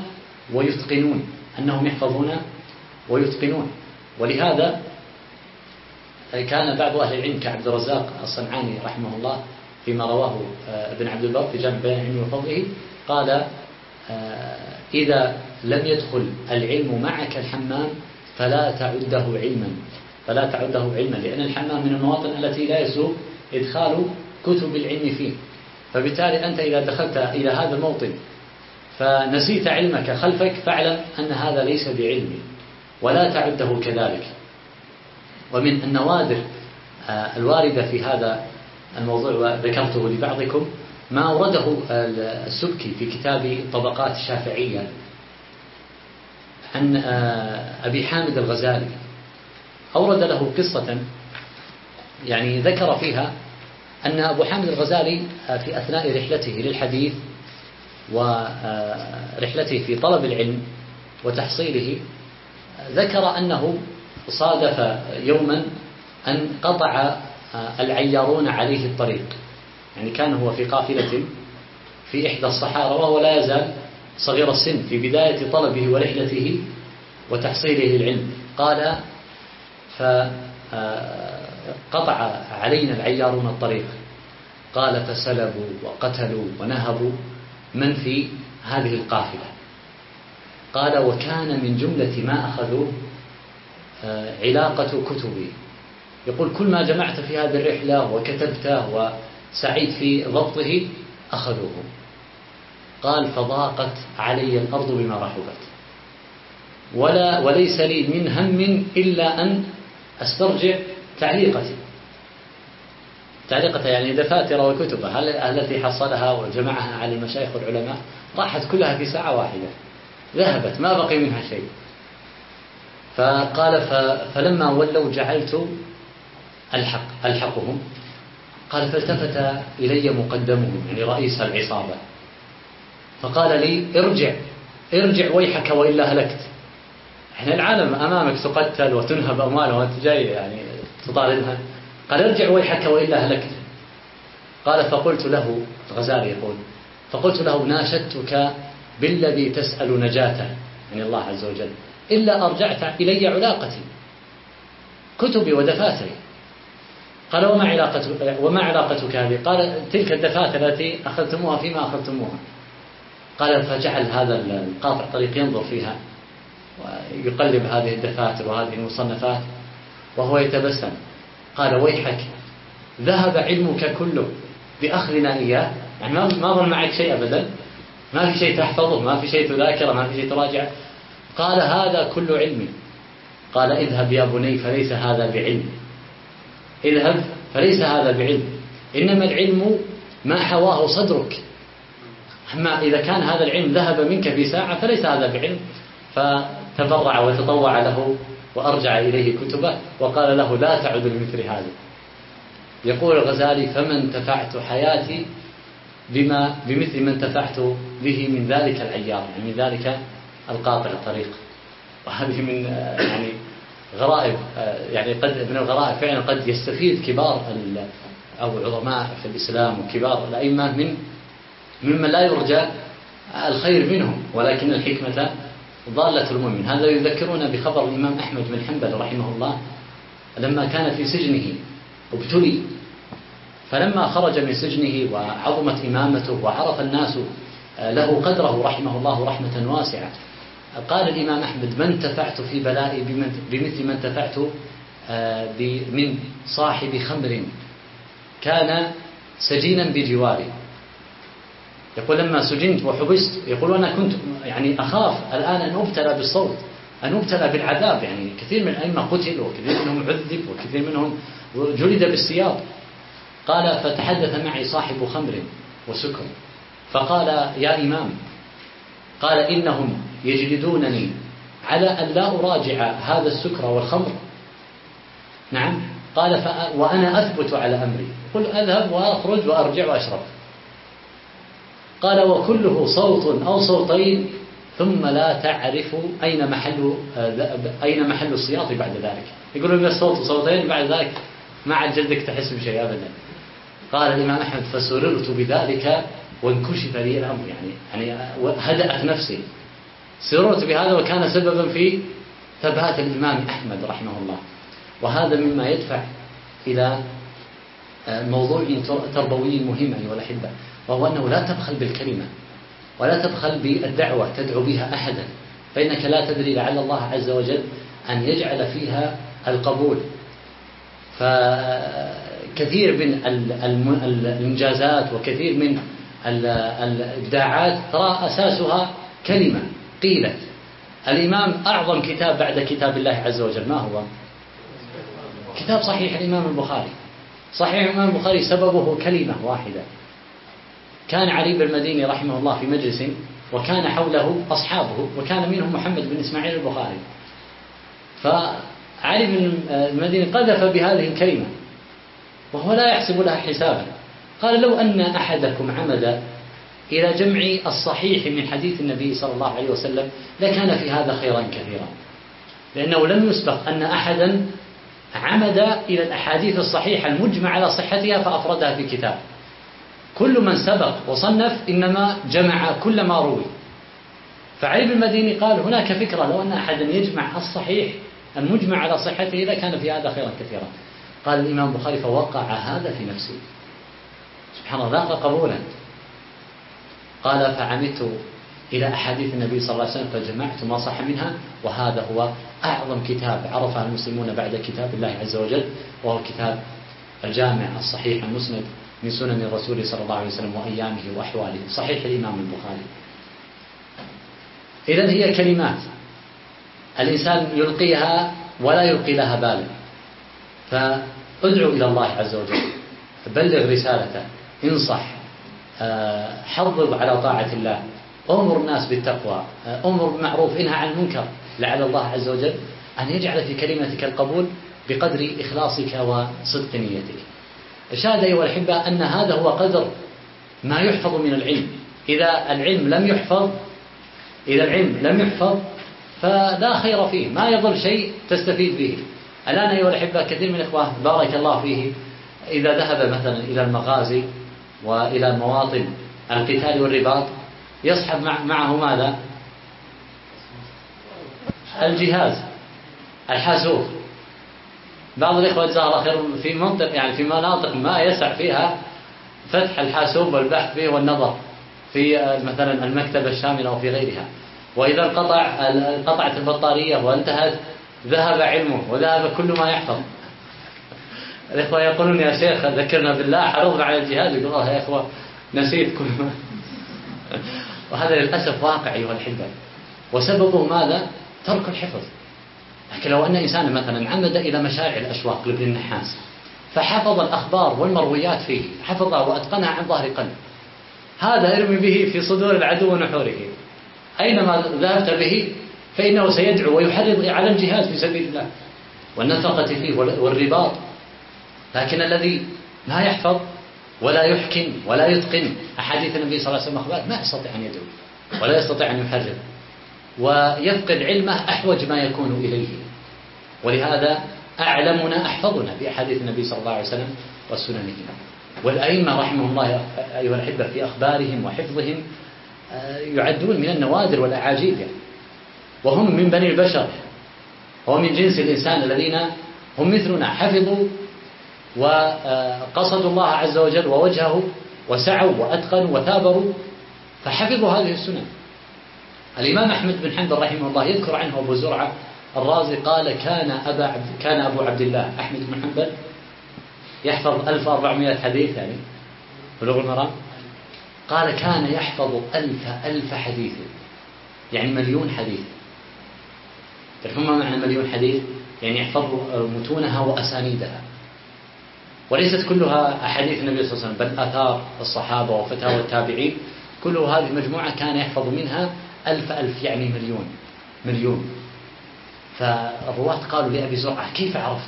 ويتقنون. ولهذا كان بعض أهل العلم كعبد الرزاق الصنعاني رحمه الله فيما رواه ابن عبد البر في جامع بيان العلم وفضله، قال إذا لم يدخل العلم معك الحمام فلا تعده علما، لأن الحمام من المواطن التي لا يسوغ إدخال كتب العلم فيه. فبالتالي أنت إذا دخلت إلى هذا الموطن فنسيت علمك خلفك، فاعلم أن هذا ليس بعلم ولا تعده كذلك. ومن النوادر الواردة في هذا الموضوع وذكرته لبعضكم ما أورده السبكي في كتاب طبقات الشافعية عن أبي حامد الغزالي. أورد له قصة يعني ذكر فيها أن أبو حامد الغزالي في أثناء رحلته للحديث ورحلته في طلب العلم وتحصيله، ذكر أنه صادف يوما أن قطع العيارون عليه الطريق، يعني كان هو في قافلة في إحدى الصحارى وهو لا يزال صغير السن في بداية طلبه ورحلته وتحصيله العلم. قال فقطع علينا العيارون الطريق، قال فسلبوا وقتلوا ونهبوا من في هذه القافلة. قال وكان من جملة ما أخذوه علاقة كتبي، يقول كل ما جمعت في هذه الرحلة وكتبته وسعيت في ضبطه أخذوه. قال فضاقت علي الأرض بما رحبت وليس لي من هم إلا أن أسترجع تعليقتي يعني دفاتر وكتبة التي حصلها وجمعها على المشايخ والعلماء، راحت كلها في ساعة واحدة، ذهبت ما بقي منها شيء. فقال فلما ولوا جعلت ألحقهم. قال فالتفت إلي مقدمهم يعني رئيس العصابة فقال لي ارجع ويحك وإلا هلكت. احنا العالم أمامك تقتل وتنهب أموالهم وأنت جاي يعني تطاردها. قال ارجع ويحك وإلا هلكت. قال فقلت له، الغزالي يقول فقلت له ناشدتك بالذي تسأل نجاته يعني الله عز وجل إلا أرجعت إلي علاقتي كتبي ودفاتري. قال وما علاقتك هذه؟ قال تلك الدفاتر التي أخذتموها فيما أخذتموها. قال فجعل هذا القاطع طريق ينظر فيها ويقلب هذه الدفاتر وهذه المصنفات وهو يتبسم. قال ويحك ذهب علمك كله بأخذنا إياه، يعني ما ظل معك شيء أبدا، ما في شيء تحفظه، ما في شيء تذاكره، ما في شيء تراجع. قال هذا كل علمي. قال اذهب يا بني فليس هذا بعلم، اذهب فليس هذا بعلم، إنما العلم ما حواه صدرك. أما إذا كان هذا العلم ذهب منك في ساعة فليس هذا بعلم. فتبرع وتطوع له وأرجع إليه كتبه وقال له لا تعد لمثل هذا. يقول الغزالي فما انتفعت حياتي بمثل ما انتفعت به من ذلك العيار، يعني من ذلك القاطع الطريق. وهذه من يعني غرائب، يعني قد من الغرائب فعلا قد يستفيد كبار أو عظماء في الإسلام وكبار الأئمة ممن لا يرجى الخير منهم، ولكن الحكمة ضالة المؤمن. هذا يذكرنا بخبر الإمام أحمد بن حنبل رحمه الله لما كان في سجنه ابتلي، فلما خرج من سجنه وعظمت إمامته وعرف الناس له قدره رحمه الله رحمة واسعة، قال الإمام أحمد ما انتفعت في بلائي بمثل ما انتفعت من صاحب خمر كان سجينا بجواري. يقول لما سجنت وحبست يقول أنا كنت يعني أخاف الآن أن أبتلى بالصوت، أن أبتلى بالعذاب، يعني كثير من الأئمة قتل وكثير منهم عذب وكثير منهم جلد بالسياط. قال فتحدث معي صاحب خمر وسكر فقال يا إمام، قال إنهم يجلدونني على أن لا أراجع هذا السكر والخمر. نعم. قال وأنا أثبت على أمري، قل أذهب وأخرج وأرجع وأشرب. قال وكله صوت أو صوتين ثم لا تعرف أين محل السياط بعد ذلك. يقولون بس صوت وصوتين بعد ذلك ما عاد جلدك تحس بشيء أبدا. قال الإمام أحمد فسررت بذلك وانكشف لي الأمر، يعني هدأت نفسي، سررت بهذا وكان سببا في ثبات الإمام أحمد رحمه الله. وهذا مما يدفع إلى موضوع تربوي مهم أيها الأحبة، وهو أنه لا تبخل بالكلمة ولا تبخل بالدعوة تدعو بها أحدا، فإنك لا تدري لعل الله عز وجل أن يجعل فيها القبول. فكثير من الإنجازات وكثير من الإبداعات ترى أساسها كلمة قيلت. الإمام أعظم كتاب بعد كتاب الله عز وجل ما هو؟ كتاب صحيح الإمام البخاري. صحيح الإمام البخاري سببه كلمة واحدة. كان علي بن المديني رحمه الله في مجلس وكان حوله أصحابه وكان منهم محمد بن إسماعيل البخاري، فعلي بن المديني قذف بهذه الكلمة وهو لا يحسب لها حسابا. قال: لو أن أحدكم عمد إلى جمع الصحيح من حديث النبي صلى الله عليه وسلم لكان في هذا خيرا كثيرا، لأنه لم يسبق أن أحدا عمد إلى الأحاديث الصحيحة المجمع على صحتها فأفردها في كتاب. كل من سبق وصنف إنما جمع كل ما روي. فعلي بن المديني قال: هناك فكرة لو أن أحدا يجمع الصحيح المجمع على صحته لكان في هذا خيرا كثيرا. قال الإمام البخاري: فوقع هذا في نفسي، سبحان الله، لاقى قبولا. قال: فعمدت إلى أحاديث النبي صلى الله عليه وسلم فجمعت ما صح منها، وهذا هو أعظم كتاب عرفه المسلمون بعد كتاب الله عز وجل، وهو كتاب الجامع الصحيح المسند من سنن الرسول صلى الله عليه وسلم وأيامه وأحواله، صحيح الإمام البخاري. إذن هي كلمات الإنسان يلقيها ولا يلقي لها بالا، فادعو إلى الله عز وجل، بلغ رسالته، انصح، حضر على طاعة الله، أمر الناس بالتقوى، أمر بالمعروف، انهى عن المنكر، لعل الله عز وجل أن يجعل في كلمتك القبول بقدر إخلاصك وصدق نيتك. الشاهد أيها الأحبة أن هذا هو قدر ما يحفظ من العلم. إذا العلم لم يحفظ فلا خير فيه، ما يظل شيء تستفيد به. الآن أيها الأحبة كثير من الإخوة بارك الله فيه إذا ذهب مثلا إلى المغازي وإلى مواطن القتال والرباط يصحب معه ماذا؟ الجهاز، الحاسوب. بعض الإخوة جزاه الله خير في منطق في مناطق ما يسع فيها فتح الحاسوب والبحث فيه والنظر في مثلا المكتبة الشاملة أو في غيرها، وإذا قطعت البطارية وانتهت ذهب علمه وذهب كل ما يحفظ. الإخوة يقولون: يا شيخ ذكرنا بالله، حرصنا على الجهاز. يقول: الله يا إخوة نسيت كل ما وهذا للأسف واقع أيها الأحبة، وسببه ماذا؟ ترك الحفظ. لكن لو أن إنسانا مثلا عمد إلى مشارع الأشواق لابن النحاس فحفظ الأخبار والمرويات فيه، حفظها وأتقنها عن ظهر قلب، هذا ارمي به في صدور العدو ونحوره، أينما ذهبت به فإنه سيدعو ويحرض على الجهاد في سبيل الله والنفقة فيه والرباط. لكن الذي لا يحفظ ولا يحكم ولا يتقن أحاديث النبي صلى الله عليه وسلم ما يستطيع أن يدعو ولا يستطيع أن يحرض، ويفقد علمه أحوج ما يكون إليه. ولهذا أعلمنا أحفظنا بأحاديث النبي صلى الله عليه وسلم وسننه. والأئمة رحمهم الله أيها الأحبة في أخبارهم وحفظهم يعدون من النوادر والأعاجيب وهم من بني البشر ومن جنس الإنسان الذين هم مثلنا، حفظوا وقصدوا الله عز وجل ووجهه وسعوا وأتقنوا وثابروا فحفظوا هذه السنن. الإمام أحمد بن حنبل رحمه الله يذكر عنه أبو زرعة الرازي قال: كان أبو عبد الله أحمد بن حنبل يحفظ 1400 حديث، يعني بلوغ المرام. قال: كان يحفظ 1000 حديث، يعني 1,000,000 حديث. تعرفون ما معنى 1,000,000 حديث؟ يعني يحفظ متونها وأسانيدها، وليست كلها أحاديث النبي صلى الله عليه وسلم، بل آثار الصحابة وفتاوى التابعين، كل هذه مجموعة كان يحفظ منها 1000 يعني 1,000,000. فالرواة قالوا لأبي زرعة: كيف عرفت؟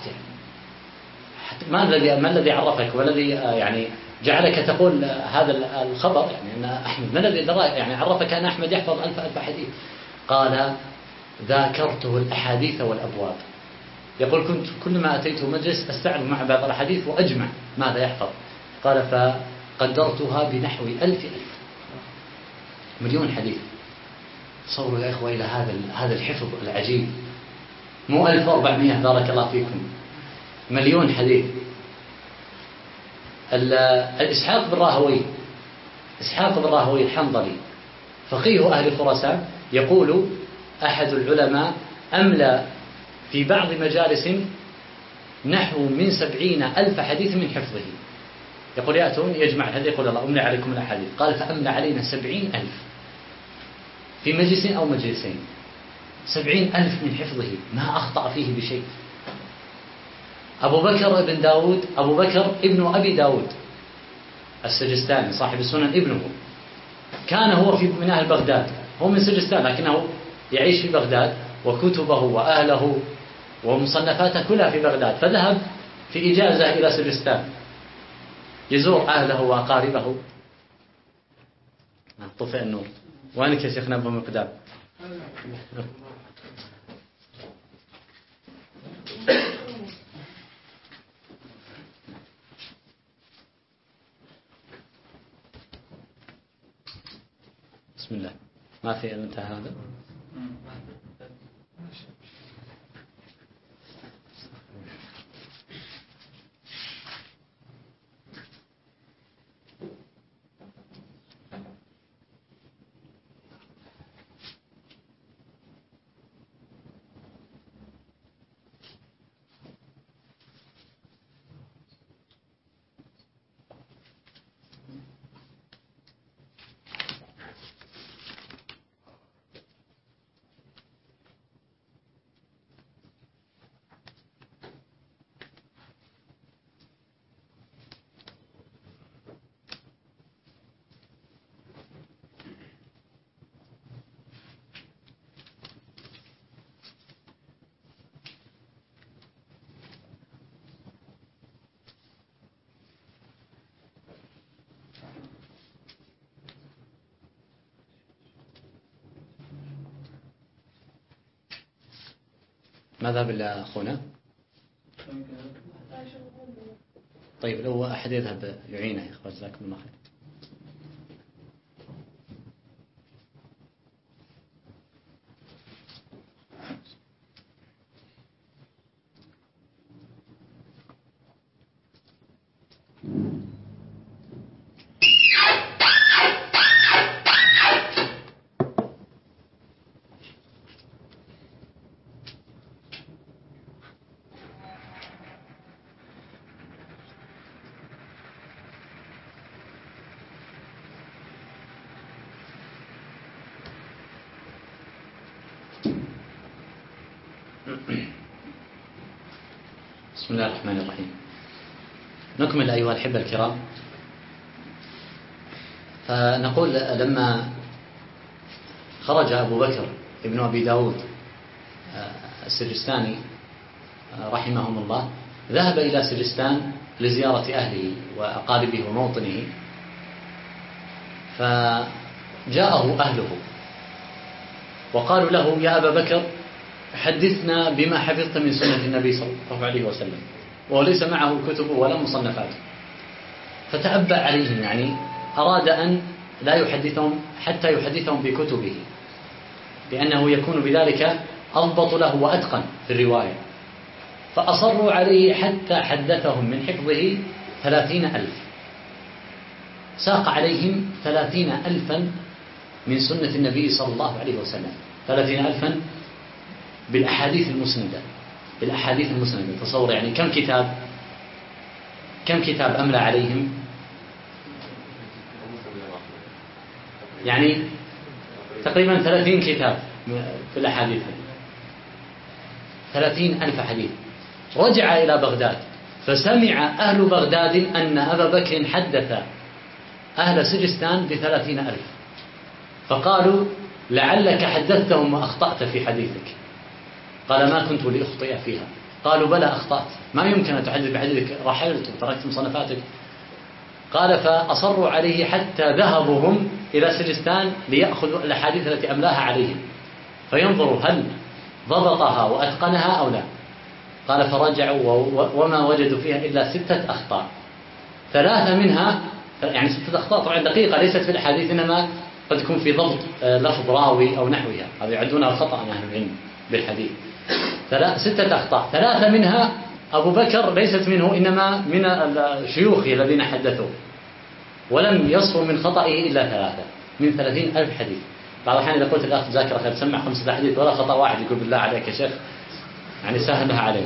ما الذي عرفك والذي يعني جعلك تقول هذا الخبر، يعني أن أحمد، ما الذي يعني عرفك أن أحمد يحفظ 1000 حديث؟ قال: ذاكرته الأحاديث والأبواب. يقول: كنت كلما أتيت مجلس أستعرض مع بعض الحديث وأجمع ماذا يحفظ. قال: فقدرتها بنحو 1,000,000 حديث. تصوروا يا إخوة إلى هذا الحفظ العجيب، مو 1400 بارك الله فيكم، 1,000,000 حديث. إسحاق بن راهويه الحنظلي فقيه أهل خراسان يقول أحد العلماء أملى في بعض مجالس نحو من 70,000 حديث من حفظه. يقول يأتون يجمع هذا يقول الله أملى عليكم الأحاديث، قال فأملى علينا 70,000 في مجلس أو مجلسين، 70,000 من حفظه ما أخطأ فيه بشيء. أبو بكر ابن أبي داود السجستاني صاحب السنن ابنه كان هو من أهل بغداد، هو من سجستان لكنه يعيش في بغداد وكتبه وأهله ومصنفاته كلها في بغداد، فذهب في إجازة إلى سجستان يزور أهله وأقاربه. طفئ النور. وينك يا شيخنا أبو مقدام؟ بسم الله. ما في انتهى هذا؟ ماذا بالأخونا؟ طيب لو أحد يذهب يعينه يا إخوة جزاكم الله خير. بسم الله الرحمن الرحيم. نكمل أيها الأحبة الكرام، فنقول لما خرج أبو بكر ابن أبي داود السجستاني رحمهم الله ذهب إلى سجستان لزيارة أهله وأقاربه وموطنه، فجاءه أهله وقالوا له يا أبا بكر حدثنا بما حفظت من سنة النبي صلى الله عليه وسلم، وهو ليس معه كتب ولا مصنفات، فتأبى عليهم، يعني أراد أن لا يحدثهم حتى يحدثهم بكتبه، لأنه يكون بذلك أضبط له وأتقن في الرواية، فأصروا عليه حتى حدثهم من حفظه 30,000، ساق عليهم 30,000 من سنة النبي صلى الله عليه وسلم، 30,000 بالأحاديث المسندة، بالأحاديث المسندة. تصور يعني كم كتاب أملى عليهم، يعني تقريبا 30 كتاب في الأحاديث، 30,000 حديث. رجع إلى بغداد فسمع أهل بغداد أن أبا بكر حدث أهل سجستان ب30,000، فقالوا لعلك حدثتهم وأخطأت في حديثك. قال ما كنت لأخطئ فيها. قالوا بلى أخطأت، ما يمكن أن تحدث بحديثك، رحلت وتركت مصنفاتك. قال فأصروا عليه حتى ذهبوا هم إلى سجستان ليأخذوا الأحاديث التي أملاها عليهم فينظروا هل ضبطها وأتقنها أو لا. قال فرجعوا وما وجدوا فيها إلا 6 أخطاء، 3 منها يعني 6 أخطاء طبعا دقيقة ليست في الحديث، إنما قد يكون في ضبط لفظ راوي أو نحوها، هذا يعدونها خطأ أهل العلم بالحديث. 6 أخطاء، 3 منها أبو بكر ليست منه إنما من الشيوخ الذين حدثوا، ولم يصفوا من خطئه إلا 3 من 30,000 حديث. بعض الأحيان إذا قلت الأخ ذاكرة خير تسمع 5 حديث ولا خطأ واحد، يقول بالله عليك يا شيخ يعني سهلها علينا.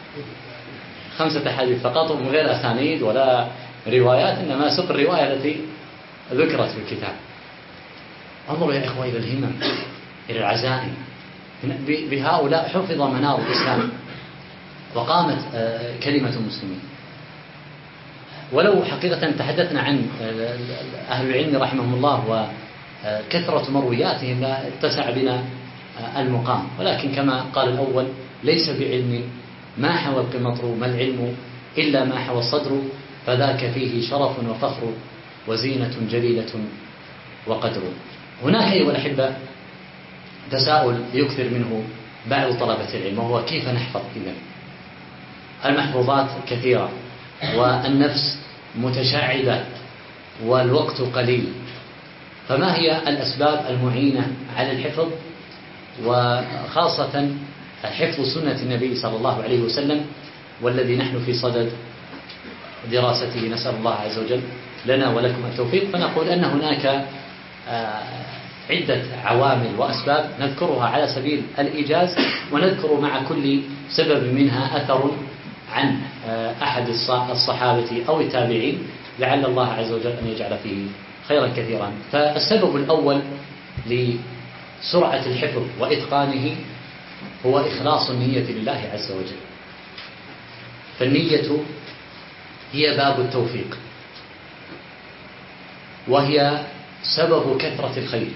5 حديث فقط من غير أسانيد ولا روايات، إنما سوق الرواية التي ذكرت في الكتاب. انظروا يا إخوة إلى الهمم، إلى العزائم. بهؤلاء حفظ منار الإسلام وقامت كلمة المسلمين. ولو حقيقة تحدثنا عن أهل العلم رحمهم الله وكثرة مروياتهم لا اتسع بنا المقام، ولكن كما قال الأول ليس بعلم ما حوى القمطر، ما العلم إلا ما حوى الصدر، فذاك فيه شرف وفخر وزينة جليلة وقدر. هناك أيها الأحبة تساؤل يكثر منه بعض طلبة العلم، وهو كيف نحفظ إذن؟ المحفوظات كثيرة والنفس متشعبة والوقت قليل، فما هي الأسباب المعينة على الحفظ، وخاصة حفظ سنة النبي صلى الله عليه وسلم والذي نحن في صدد دراسته؟ نسأل الله عز وجل لنا ولكم التوفيق. فنقول أن هناك عدة عوامل وأسباب نذكرها على سبيل الإيجاز، ونذكر مع كل سبب منها أثر عن أحد الصحابة أو التابعين، لعل الله عز وجل أن يجعل فيه خيرا كثيرا. فالسبب الأول لسرعة الحفظ وإتقانه هو إخلاص النية لله عز وجل. فالنية هي باب التوفيق، وهي سبب كثرة الخير،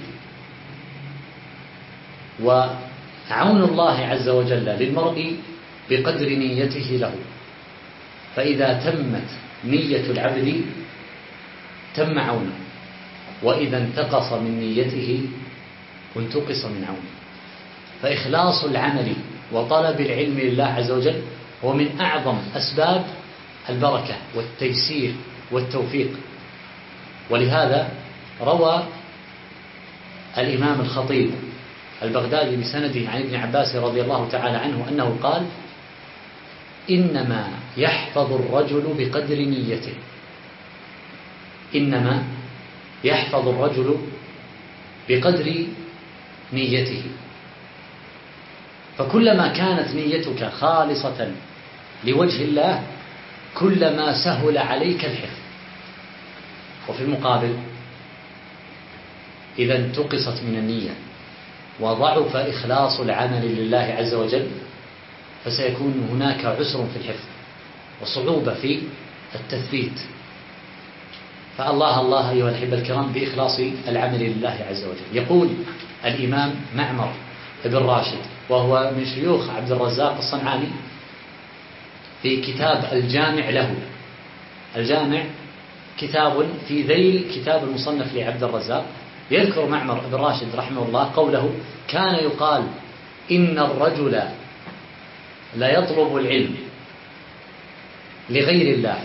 وعون الله عز وجل للمرء بقدر نيته له. فإذا تمت نية العبد تم عونه، وإذا انتقص من نيته انتقص من عونه. فإخلاص العمل وطلب العلم لله عز وجل هو من أعظم أسباب البركة والتيسير والتوفيق. ولهذا روى الإمام الخطيب البغدادي بسنده عن ابن عباس رضي الله تعالى عنه أنه قال: إنما يحفظ الرجل بقدر نيته. إنما يحفظ الرجل بقدر نيته. فكلما كانت نيتك خالصة لوجه الله كلما سهل عليك الحفظ. وفي المقابل إذا انتقصت من النية وضعف إخلاص العمل لله عز وجل فسيكون هناك عسر في الحفظ وصعوبة في التثبيت. فالله الله أيها الأحبة الكرام بإخلاص العمل لله عز وجل. يقول الإمام معمر بن راشد وهو من شيوخ عبد الرزاق الصنعاني في كتاب الجامع له، الجامع كتاب في ذيل كتاب المصنف لعبد الرزاق، يذكر معمر بن راشد رحمه الله قوله: كان يقال إن الرجل لا يطلب العلم لغير الله.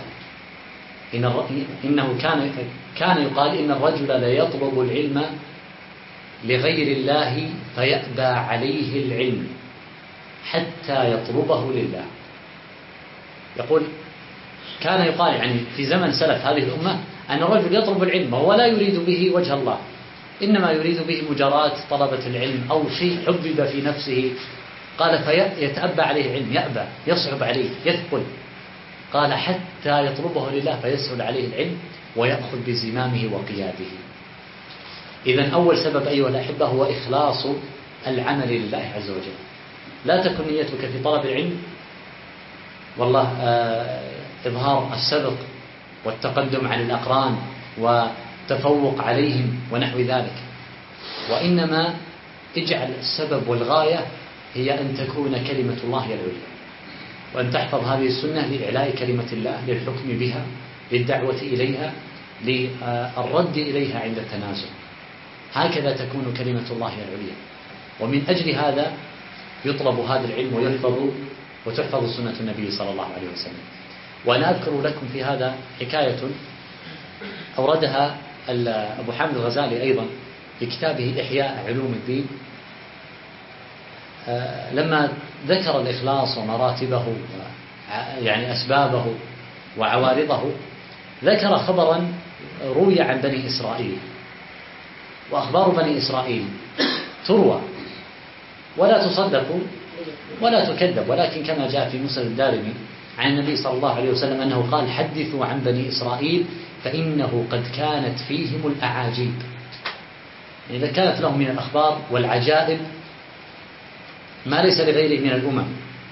إنه كان يقال إن الرجل لا يطلب العلم لغير الله فيأبى عليه العلم حتى يطلبه لله. يقول كان يقال يعني في زمن سلف هذه الأمة أن الرجل يطلب العلم وهو لا يريد به وجه الله، إنما يريد به مجاراة طلبة العلم أو شيء حبب في نفسه. قال فيتأبى عليه العلم، يأبى، يصعب عليه، يثقل. قال حتى يطلبه لله فيسهل عليه العلم ويأخذ بزمامه وقياده. إذن أول سبب أيها الأحبة هو إخلاص العمل لله عز وجل. لا تكن نيتك في طلب العلم والله إظهار السبق والتقدم عن الأقران وتفوق عليهم ونحو ذلك، وإنما اجعل السبب والغاية هي أن تكون كلمة الله العليا، وأن تحفظ هذه السنة لإعلاء كلمة الله، للحكم بها، للدعوة إليها، للرد إليها عند التنازع. هكذا تكون كلمة الله العليا. ومن أجل هذا يطلب هذا العلم ويحفظ وتحفظ سنة النبي صلى الله عليه وسلم. وأنا أذكر لكم في هذا حكاية أوردها أبو حامد الغزالي أيضا في كتابه إحياء علوم الدين، لما ذكر الإخلاص ومراتبه يعني أسبابه وعوارضه، ذكر خبرا روي عن بني إسرائيل. وأخبار بني إسرائيل تروى ولا تصدق ولا تكذب، ولكن كما جاء في مسند الدارمي عن النبي صلى الله عليه وسلم أنه قال: حدثوا عن بني إسرائيل فإنه قد كانت فيهم الأعاجيب. إذا كانت لهم من الأخبار والعجائب ما ليس لغيره من الأمم.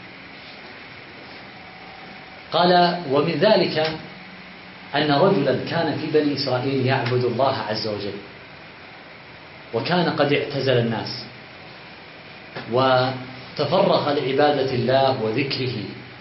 قال: ومن ذلك أن رجلا كان في بني إسرائيل يعبد الله عز وجل، وكان قد اعتزل الناس وتفرغ لعبادة الله وذكره،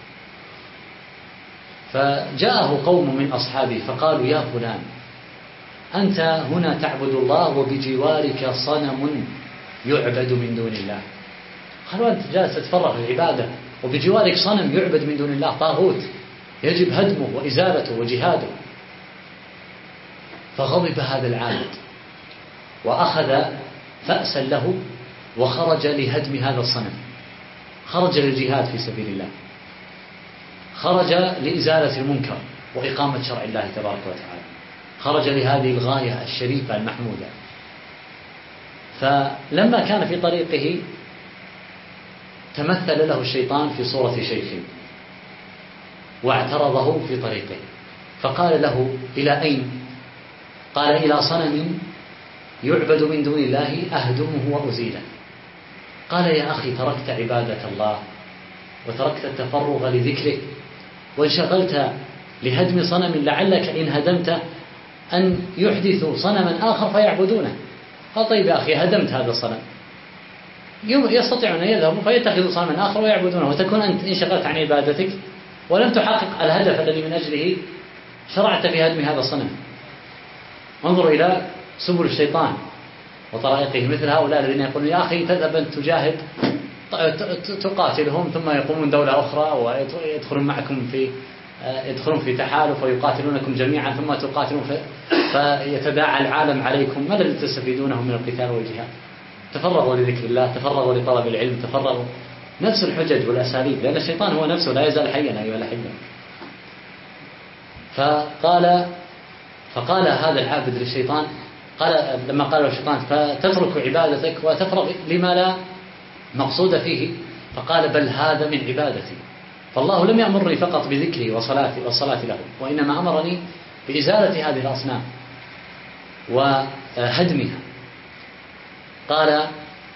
فجاءه قوم من أصحابه فقالوا: يا فلان، أنت هنا تعبد الله وبجوارك صنم يعبد من دون الله. قالوا: أنت جالس تتفرغ للعبادة وبجوارك صنم يعبد من دون الله، طاغوت يجب هدمه وإزالته وجهاده. فغضب هذا العابد وأخذ فأسا له وخرج لهدم هذا الصنم، خرج للجهاد في سبيل الله، خرج لإزالة المنكر وإقامة شرع الله تبارك وتعالى، خرج لهذه الغاية الشريفة المحمودة. فلما كان في طريقه تمثل له الشيطان في صورة شيخ واعترضه في طريقه، فقال له: إلى أين؟ قال: إلى صنم يعبد من دون الله أهدمه وأزيله. قال: يا أخي، تركت عبادة الله وتركت التفرغ لذكره وانشغلت لهدم صنم لعلك إن هدمته أن يحدثوا صنما آخر فيعبدونه. قال: طيب يا أخي، هدمت هذا الصنم، يستطيعون أن يذهبوا فيتخذوا صنما آخر ويعبدونه، وتكون أنت انشغلت عن عبادتك ولم تحقق الهدف الذي من أجله شرعت في هدم هذا الصنم. انظروا إلى سبل الشيطان وطرائقه. مثل هؤلاء الذين يقولون: يا أخي، تذهب أن تجاهد تقاتلهم ثم يقومون دولة أخرى ويدخلون معكم يدخلون في تحالف ويقاتلونكم جميعا ثم تقاتلون فيتداعى العالم عليكم. ما الذي تستفيدونه من القتال والجهاد؟ تفرغوا لذكر الله، تفرغوا لطلب العلم، تفرغوا. نفس الحجج والأساليب، لأن الشيطان هو نفسه لا يزال حيا أيها الأحبة. فقال هذا العابد للشيطان، لما قال له الشيطان: فتترك عبادتك وتفرغ لما لا مقصود فيه؟ فقال: بل هذا من عبادتي، فالله لم يأمرني فقط بذكري وصلاتي والصلاة له، وإنما أمرني بإزالة هذه الأصنام وهدمها. قال: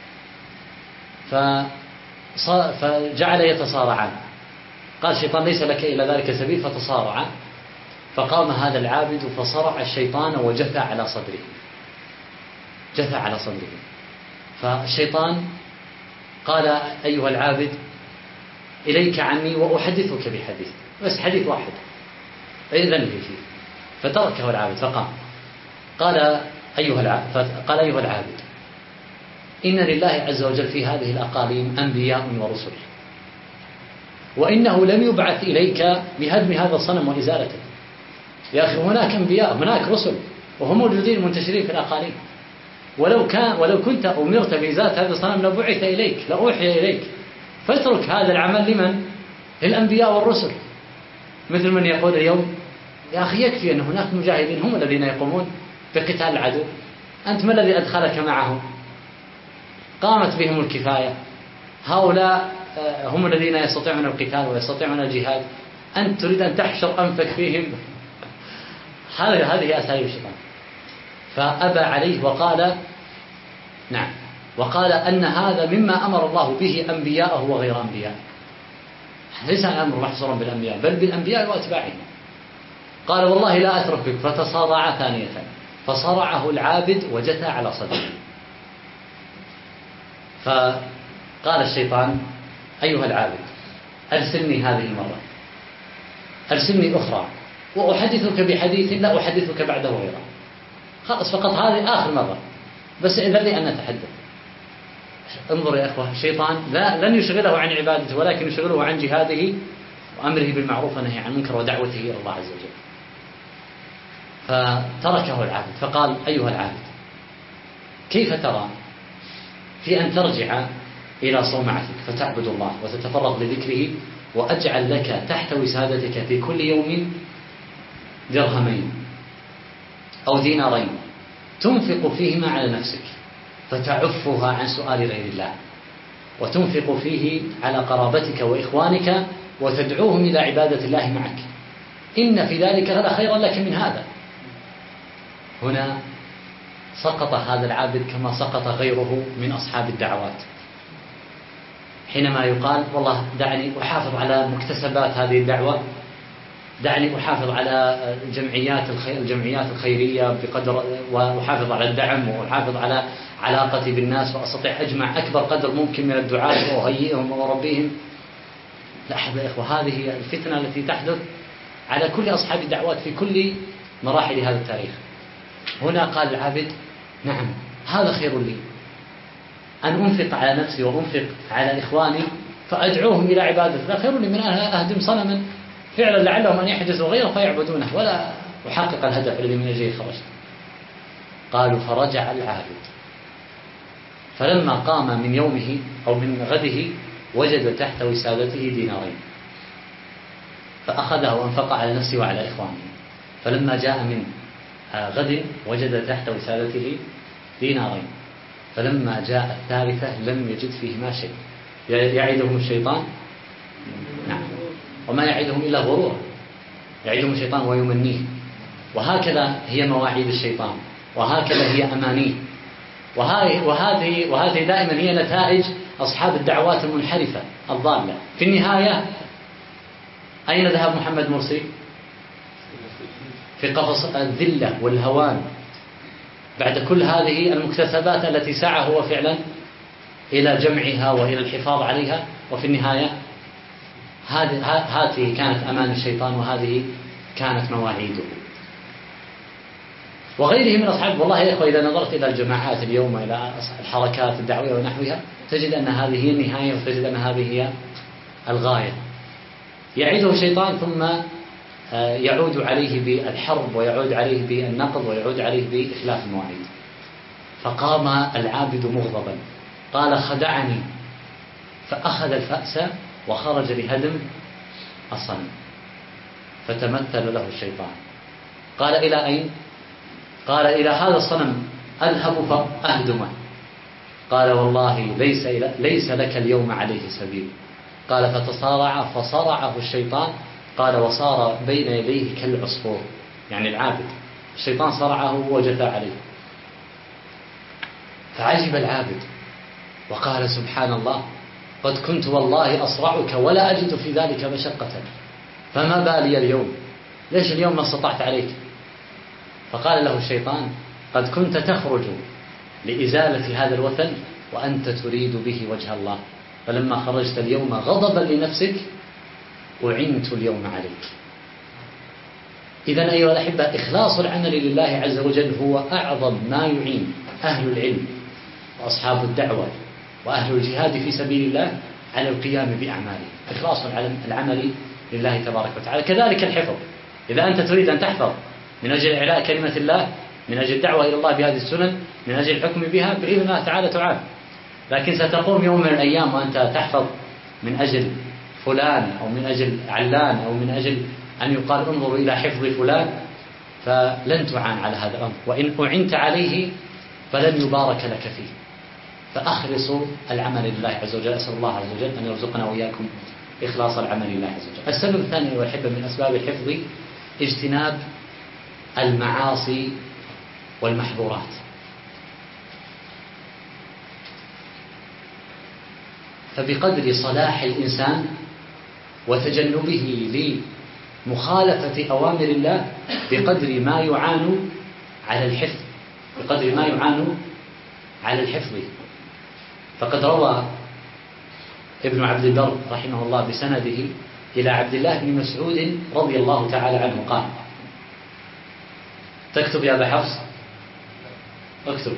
فجعل يتصارعان. قال الشيطان: ليس لك إلى ذلك سبيل. فتصارعا، فقام هذا العابد فصرع الشيطان وجثى على صدره، جثى على صدره. فالشيطان قال: أيها العابد، إليك عني وأحدثك بحديث، بس حديث واحد إذن لي فيه. فتركه العابد فقام. قال أيها العابد، إن لله عز وجل في هذه الأقاليم أنبياء ورسل، وإنه لم يبعث إليك بهدم هذا الصنم وإزالته. يا أخي، هناك أنبياء، هناك رسل، وهم موجودين منتشرين في الأقاليم. ولو كنت أمرت بإزالة هذا الصنم لبعث إليك، لأوحي إليك. فاترك هذا العمل لمن؟ للأنبياء والرسل. مثل من يقول اليوم: يا أخي، يكفي أن هناك مجاهدين هم الذين يقومون بقتال العدو، أنت ما الذي أدخلك معهم؟ قامت بهم الكفاية، هؤلاء هم الذين يستطيعون القتال ويستطيعون الجهاد، أنت تريد أن تحشر أنفك فيهم. هذه أساليب الشيطان. فأبى عليه وقال أن هذا مما أمر الله به أنبياءه وغير أنبياء، ليس الأمر محصورا بالأنبياء بل بالأنبياء وأتباعهم. قال: والله لا أترك بك. فتصارعا ثانية، فصرعه العابد وجثى على صدره. فقال الشيطان: أيها العابد، أرسلني هذه المرة، أرسلني أخرى، وأحدثك بحديث لا أحدثك بعده غيره. خلاص، فقط هذه آخر مرة، بس إذن لي أن أتحدث. انظر يا أخوة، الشيطان لن يشغله عن عبادته، ولكن يشغله عن جهاده وأمره بالمعروف والنهي عن المنكر ودعوته إلى الله عز وجل. فتركه العابد فقال: أيها العابد، كيف ترى في أن ترجع إلى صومعتك فتعبد الله وتتفرغ لذكره وأجعل لك تحت وسادتك في كل يوم درهمين أو دينارين تنفق فيهما على نفسك فتعفها عن سؤال غير الله، وتنفق فيه على قرابتك وإخوانك وتدعوهم إلى عبادة الله معك، إن في ذلك لخيرا لك من هذا. هنا سقط هذا العابد كما سقط غيره من أصحاب الدعوات، حينما يقال والله دعني أحافظ على مكتسبات هذه الدعوة، دعني أحافظ على الجمعيات الخيرية بقدر، وأحافظ على الدعم، وأحافظ على علاقتي بالناس، وأستطيع أجمع أكبر قدر ممكن من الدعاة وأهيئهم وأربيهم. لاحظوا يا إخوة، هذه هي الفتنة التي تحدث على كل أصحاب الدعوات في كل مراحل هذا التاريخ. هنا قال العابد نعم هذا خير لي، أن أنفق على نفسي وأنفق على إخواني فأدعوهم إلى عبادة الله خير لي من أن أهدم صنما فعلا لعلهم أن يحدثوا غيره فيعبدونه ولا أحقق الهدف الذي من أجله خرجت. قالوا فرجع العابد، فلما قام من يومه أو من غده وجد تحت وسادته دينارين، فأخذه وأنفق على نفسه وعلى إخوانه. فلما جاء من غد وجد تحت وسادته دينارين، فلما جاء الثالثة لم يجد فيهما شيء. يعدهم الشيطان، نعم، وما يعدهم إلا غرور، يعدهم الشيطان ويمنيه. وهكذا هي مواعيد الشيطان، وهكذا هي أمانيه، وهذه دائما هي نتائج أصحاب الدعوات المنحرفة الضالة. في النهاية أين ذهب محمد مرسي؟ في قفص الذلة والهوان بعد كل هذه المكتسبات التي سعى هو فعلا إلى جمعها وإلى الحفاظ عليها. وفي النهاية هذه كانت أمان الشيطان، وهذه كانت مواعيده. وغيره من أصحاب، والله يا إخوة إذا نظرت إلى الجماعات اليوم وإلى الحركات الدعوية ونحوها تجد أن هذه هي النهاية، وتجد أن هذه هي الغاية. يعيده الشيطان ثم يعود عليه بالحرب، ويعود عليه بالنقض، ويعود عليه بإخلاف المواعيد. فقام العابد مغضبا قال خدعني، فأخذ الفأس وخرج لهدم الصنم. فتمثل له الشيطان قال إلى أين؟ قال إلى هذا الصنم أذهب فأهدمه. قال والله ليس لك اليوم عليه سبيل. قال فتصارع فصرعه الشيطان. قال وصار بين يديه كالعصفور، يعني العابد الشيطان صرعه وجثى عليه. فعجب العابد وقال سبحان الله، قد كنت والله أصرعك ولا أجد في ذلك مشقة، فما بالي اليوم؟ ليش اليوم ما استطعت عليك؟ فقال له الشيطان قد كنت تخرج لإزالة هذا الوثن وأنت تريد به وجه الله، فلما خرجت اليوم غضبا لنفسك أعنت اليوم عليك. إذن أيها الأحبة، إخلاص العمل لله عز وجل هو أعظم ما يعين أهل العلم وأصحاب الدعوة وأهل الجهاد في سبيل الله على القيام بأعماله. إخلاص العمل لله تبارك وتعالى. كذلك الحفظ، إذا أنت تريد أن تحفظ من أجل إعلاء كلمة الله، من أجل الدعوة إلى الله بهذه السنن، من أجل الحكم بها، بإذن الله تعالى تعان. لكن ستقوم يوم من الأيام وأنت تحفظ من أجل فلان أو من أجل علان أو من أجل أن يقال انظروا إلى حفظ فلان، فلن تعان على هذا الأمر، وإن أعنت عليه فلن يبارك لك فيه. فأخلصوا العمل لله عز وجل. أسأل الله عز وجل أن يرزقنا وإياكم إخلاص العمل لله عز وجل. السبب الثاني والحبة من أسباب الحفظ اجتناب المعاصي والمحظورات. فبقدر صلاح الإنسان وتجنبه لمخالفة أوامر الله بقدر ما يعان على الحفظ، بقدر ما يعان على الحفظ. فقد روى ابن عبد البر رحمه الله بسنده إلى عبد الله بن مسعود رضي الله تعالى عنه قال، تكتب يا أبا حفص؟ اكتب.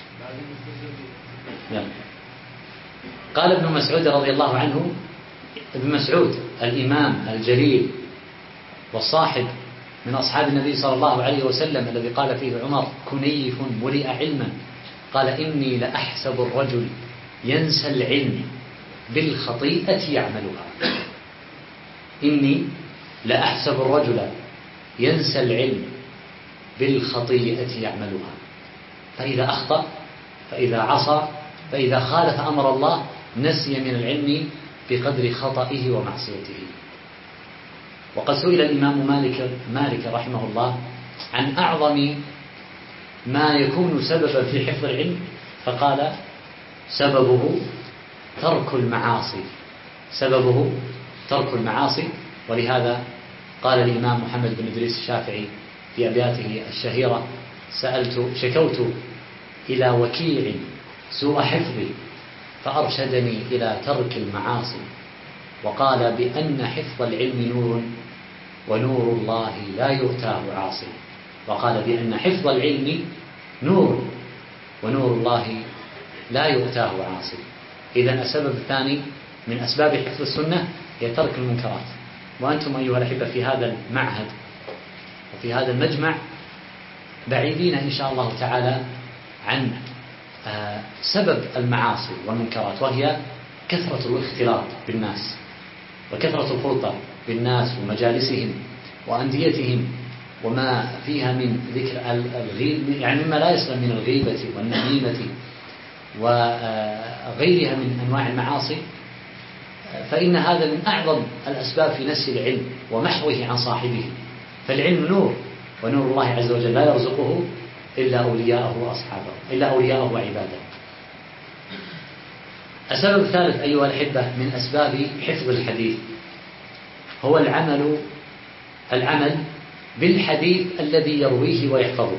قال ابن مسعود رضي الله عنه، ابن مسعود الإمام الجليل والصاحب من أصحاب النبي صلى الله عليه وسلم الذي قال فيه عمر كنيف ملئ علما، قال إني لأحسب الرجل ينسى العلم بالخطيئة يعملها. إني لأحسب الرجل ينسى العلم بالخطيئة يعملها، فإذا أخطأ، فإذا عصى، فإذا خالف أمر الله نسي من العلم بقدر خطئه ومعصيته. وقد سئل الإمام مالك رحمه الله عن أعظم ما يكون سببا في حفظ العلم، فقال سببه ترك المعاصي، سببه ترك المعاصي. ولهذا قال الإمام محمد بن إدريس الشافعي في أبياته الشهيرة: شكوت إلى وكيع سوء حفظي فأرشدني إلى ترك المعاصي، وقال بأن حفظ العلم نور ونور الله لا يؤتاه عاصي. وقال بأن حفظ العلم نور ونور الله لا يؤتاه عاصي. إذن السبب الثاني من أسباب حفظ السنة هي ترك المنكرات. وأنتم أيها الأحبة في هذا المعهد وفي هذا المجمع بعيدين إن شاء الله تعالى عن سبب المعاصي والمنكرات، وهي كثرة الاختلاط بالناس وكثرة الخلطة بالناس ومجالسهم وأنديتهم وما فيها من ذكر الغيب، يعني مما لا يسلم من الغيبة والنميمة وغيرها من أنواع المعاصي، فإن هذا من أعظم الأسباب في نسي العلم ومحوه عن صاحبه. فالعلم نور، ونور الله عز وجل لا يرزقه إلا أولياءه وأصحابه، إلا أولياءه وعباده. السبب الثالث أيها الأحبة من أسباب حفظ الحديث هو العمل بالحديث الذي يرويه ويحفظه.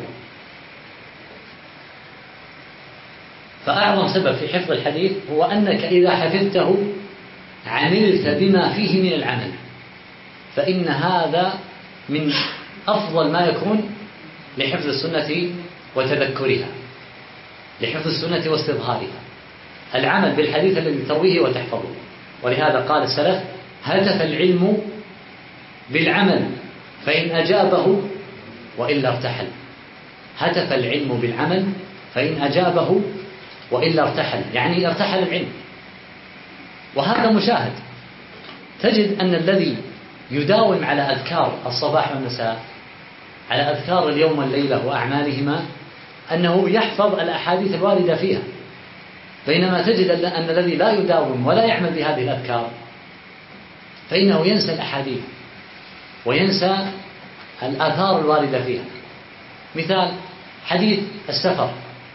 فأعظم سبب في حفظ الحديث هو أنك إذا حفظته عملت بما فيه من العمل، فإن هذا من أفضل ما يكون لحفظ السنة وتذكرها، لحفظ السنة واستظهارها، العمل بالحديث الذي ترويه وتحفظه. ولهذا قال السلف: هتف العلم بالعمل فإن أجابه وإلا ارتحل. هتف العلم بالعمل فإن أجابه وإلا ارتحل، يعني ارتحل العلم. وهذا مشاهد، تجد أن الذي يداوم على أذكار الصباح والمساء، على أذكار اليوم والليلة وأعمالهما، أنه يحفظ الأحاديث الواردة فيها، بينما تجد أن الذي لا يداوم ولا يعمل بهذه الأذكار فإنه ينسى الأحاديث وينسى الآثار الواردة فيها. مثال حديث السفر،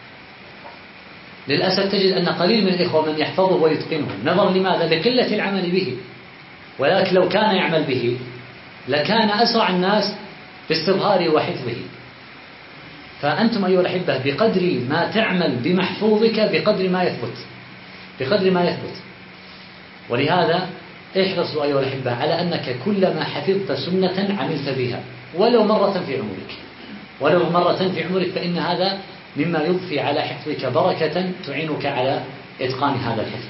للأسف تجد أن قليل من الإخوة من يحفظه ويتقنه، نظرا لماذا؟ لقلة العمل به. ولكن لو كان يعمل به لكان أسرع الناس باستظهاره وحفظه. فأنتم أيها الأحبة بقدر ما تعمل بمحفوظك بقدر ما يثبت. ولهذا احرصوا أيها الأحبة على أنك كلما حفظت سنة عملت بها ولو مرة في عمرك، فإن هذا مما يضفي على حفظك بركة تعينك على إتقان هذا الحفظ.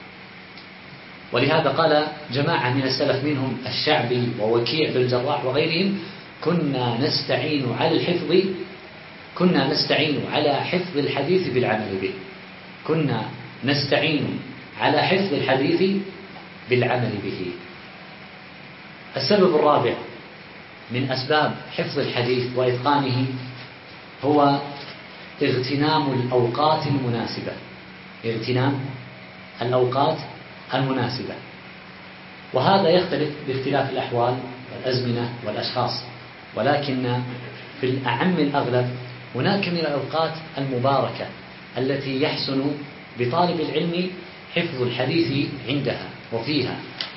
ولهذا قال جماعة من السلف منهم الشعبي ووكيع بالجراح وغيرهم: كنا نستعين على حفظ الحديث بالعمل به. كنا نستعين على حفظ الحديث بالعمل به. السبب الرابع من أسباب حفظ الحديث وإتقانه هو اغتنام الأوقات المناسبة. وهذا يختلف باختلاف الأحوال والأزمنة والأشخاص، ولكن في الأعم الأغلب هناك من الأوقات المباركة التي يحسن بطالب العلم حفظ الحديث عندها وفيها،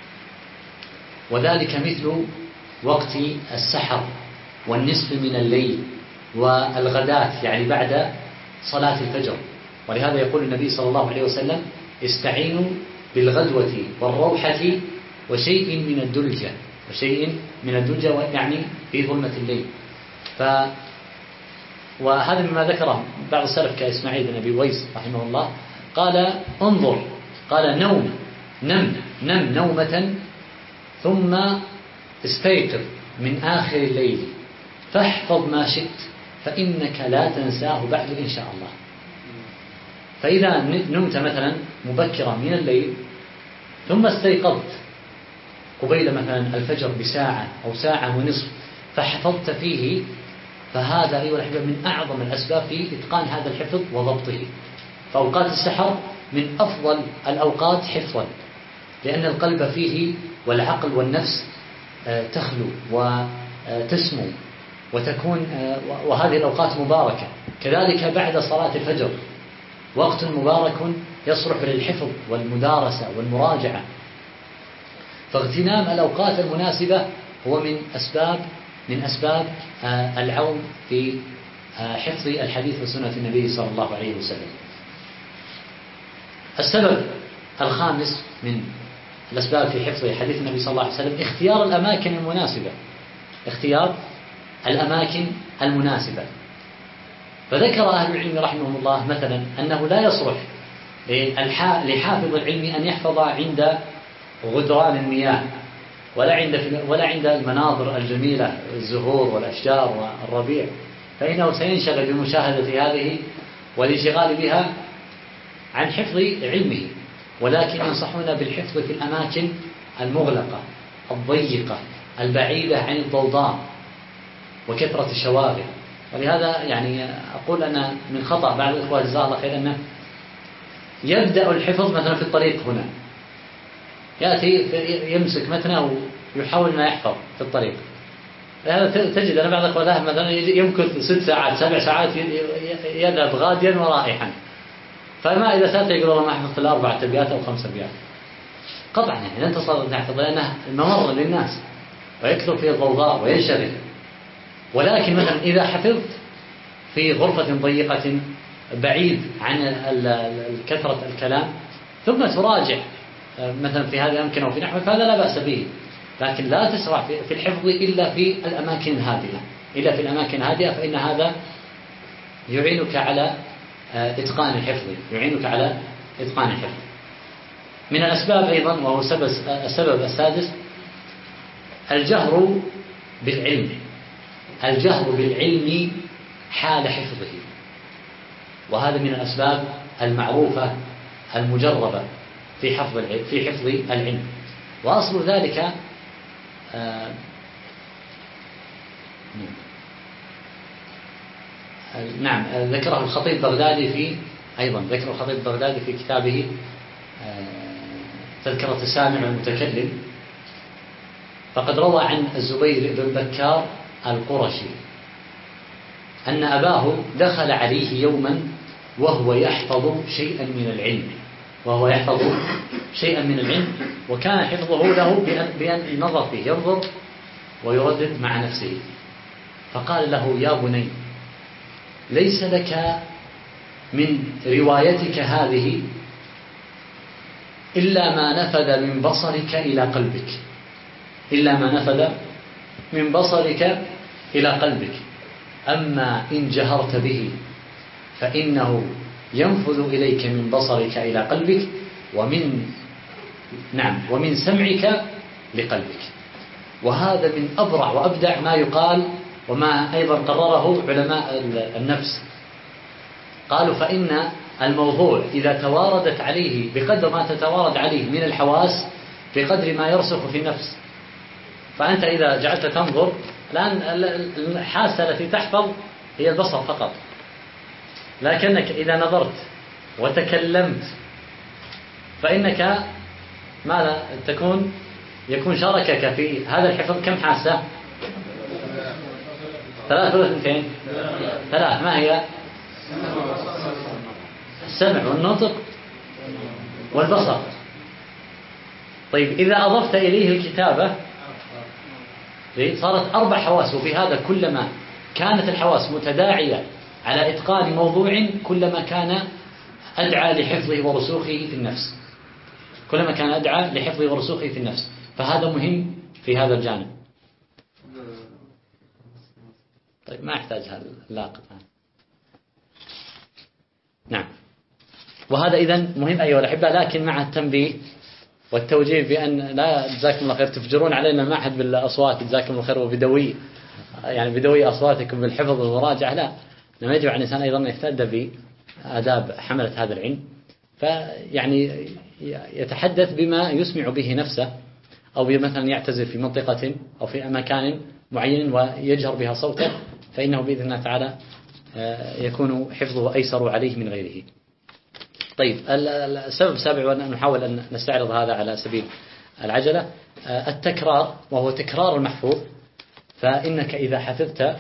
وذلك مثل وقت السحر والنصف من الليل والغداة، يعني بعد صلاة الفجر. ولهذا يقول النبي صلى الله عليه وسلم: استعينوا بالغدوة والروحة وشيء من الدلجة، يعني في ظلمة الليل. وهذا مما ذكره بعض السلف كإسماعيل بن أبي ويس رحمه الله، قال: انظر، قال نم نومة ثم استيقظ من آخر الليل فاحفظ ما شئت فإنك لا تنساه بعد إن شاء الله. فإذا نمت مثلا مبكرا من الليل ثم استيقظت قبيل مثلا الفجر بساعة أو ساعة ونصف فحفظت فيه، فهذا أيها الأحبة من أعظم الأسباب في إتقان هذا الحفظ وضبطه. فأوقات السحر من أفضل الأوقات حفظا، لأن القلب فيه والعقل والنفس تخلو وتسمو وتكون، وهذه الأوقات مباركة. كذلك بعد صلاة الفجر وقت مبارك يصلح للحفظ والمدارسة والمراجعة. فاغتنام الأوقات المناسبة هو من أسباب العون في حفظ الحديث وسنة النبي صلى الله عليه وسلم. السبب الخامس من الأسباب في حفظ حديث النبي صلى الله عليه وسلم اختيار الأماكن المناسبة. اختيار الأماكن المناسبة. فذكر أهل العلم رحمهم الله مثلا أنه لا يصلح لحافظ العلم أن يحفظ عند غدران المياه ولا عند المناظر الجميلة، الزهور والأشجار والربيع، فإنه سينشغل بمشاهدة هذه والانشغال بها عن حفظ علمه. ولكن ينصحون بالحفظ في الأماكن المغلقة الضيقة البعيدة عن الضوضاء وكثرة الشواغل. ولهذا يعني أقول أن من خطأ بعض الإخوة جزاه الله خير أنه يبدأ الحفظ مثلا في الطريق هنا، يأتي يمسك متنه ويحاول ما يحفظ في الطريق. هذا تجد أنا بعض الإخوة مثلا يمكث 6 ساعات 7 ساعات يذهب غاديا ورائحا، فما إذا سألت يقول والله ما حفظت إلا 4 أبيات أو 5 أبيات. قطعا يعني لن تصل نحفظ لأنه ممر للناس ويكثر فيه الضوضاء وينشغل. ولكن مثلا إذا حفظت في غرفة ضيقة بعيد عن كثرة الكلام ثم تراجع مثلا في هذه الأمكنة وفي نحو، فهذا لا بأس به. لكن لا تسرع في الحفظ إلا في الأماكن الهادئة، فإن هذا يعينك على إتقان الحفظ. من الأسباب أيضا، وهو السبب السادس، الجهر بالعلم حال حفظه. وهذا من الأسباب المعروفة المجربة في حفظ العلم. وأصل ذلك نعم ذكره الخطيب البغدادي في كتابه تذكرة السامع والمتكلم. فقد روى عن الزبير بن بكار القرشي أن أباه دخل عليه يوما وهو يحفظ شيئا من العلم، وكان حفظه له بأن النظر فيه، ينظر ويردد مع نفسه. فقال له: يا بني، ليس لك من روايتك هذه إلا ما نفذ من بصرك إلى قلبك، أما إن جهرت به فإنه ينفذ إليك من بصرك إلى قلبك ومن سمعك لقلبك. وهذا من أبرع وأبدع ما يقال، وما أيضا قرره علماء النفس. قالوا: فإن الموضوع إذا تواردت عليه بقدر ما تتوارد عليه من الحواس بقدر ما يرسخ في النفس. فأنت إذا جعلت تنظر الآن، الحاسة التي تحفظ هي البصر فقط، لكنك إذا نظرت وتكلمت فإنك ماذا يكون شاركك في هذا الحفظ كم حاسة؟ 3 ولا 2؟ 3. ما هي؟ السمع والنطق والبصر. طيب إذا أضفت إليه الكتابة صارت 4 حواس. وبهذا كلما كانت الحواس متداعية على إتقان موضوع كلما كان أدعى لحفظه ورسوخه في النفس. فهذا مهم في هذا الجانب. طيب ما أحتاج هذا اللاقط. نعم. وهذا إذن مهم أيها الأحبة، لكن مع التنبيه والتوجيه بأن لا، جزاكم الله خير، تفجرون علينا المعهد بالأصوات، جزاكم الله خير، وبدوي أصواتكم بالحفظ والمراجعة. لا، لما يجب على الإنسان أيضا يهتد بآداب حملة هذا العلم، فيعني يتحدث بما يسمع به نفسه أو مثلا يعتزل في منطقة أو في مكان معين ويجهر بها صوته، فإنه بإذن الله تعالى يكون حفظه أيسر عليه من غيره. طيب السبب السابع، وأن نحاول أن نستعرض هذا على سبيل العجلة، التكرار، وهو تكرار المحفوظ. فإنك إذا حفظت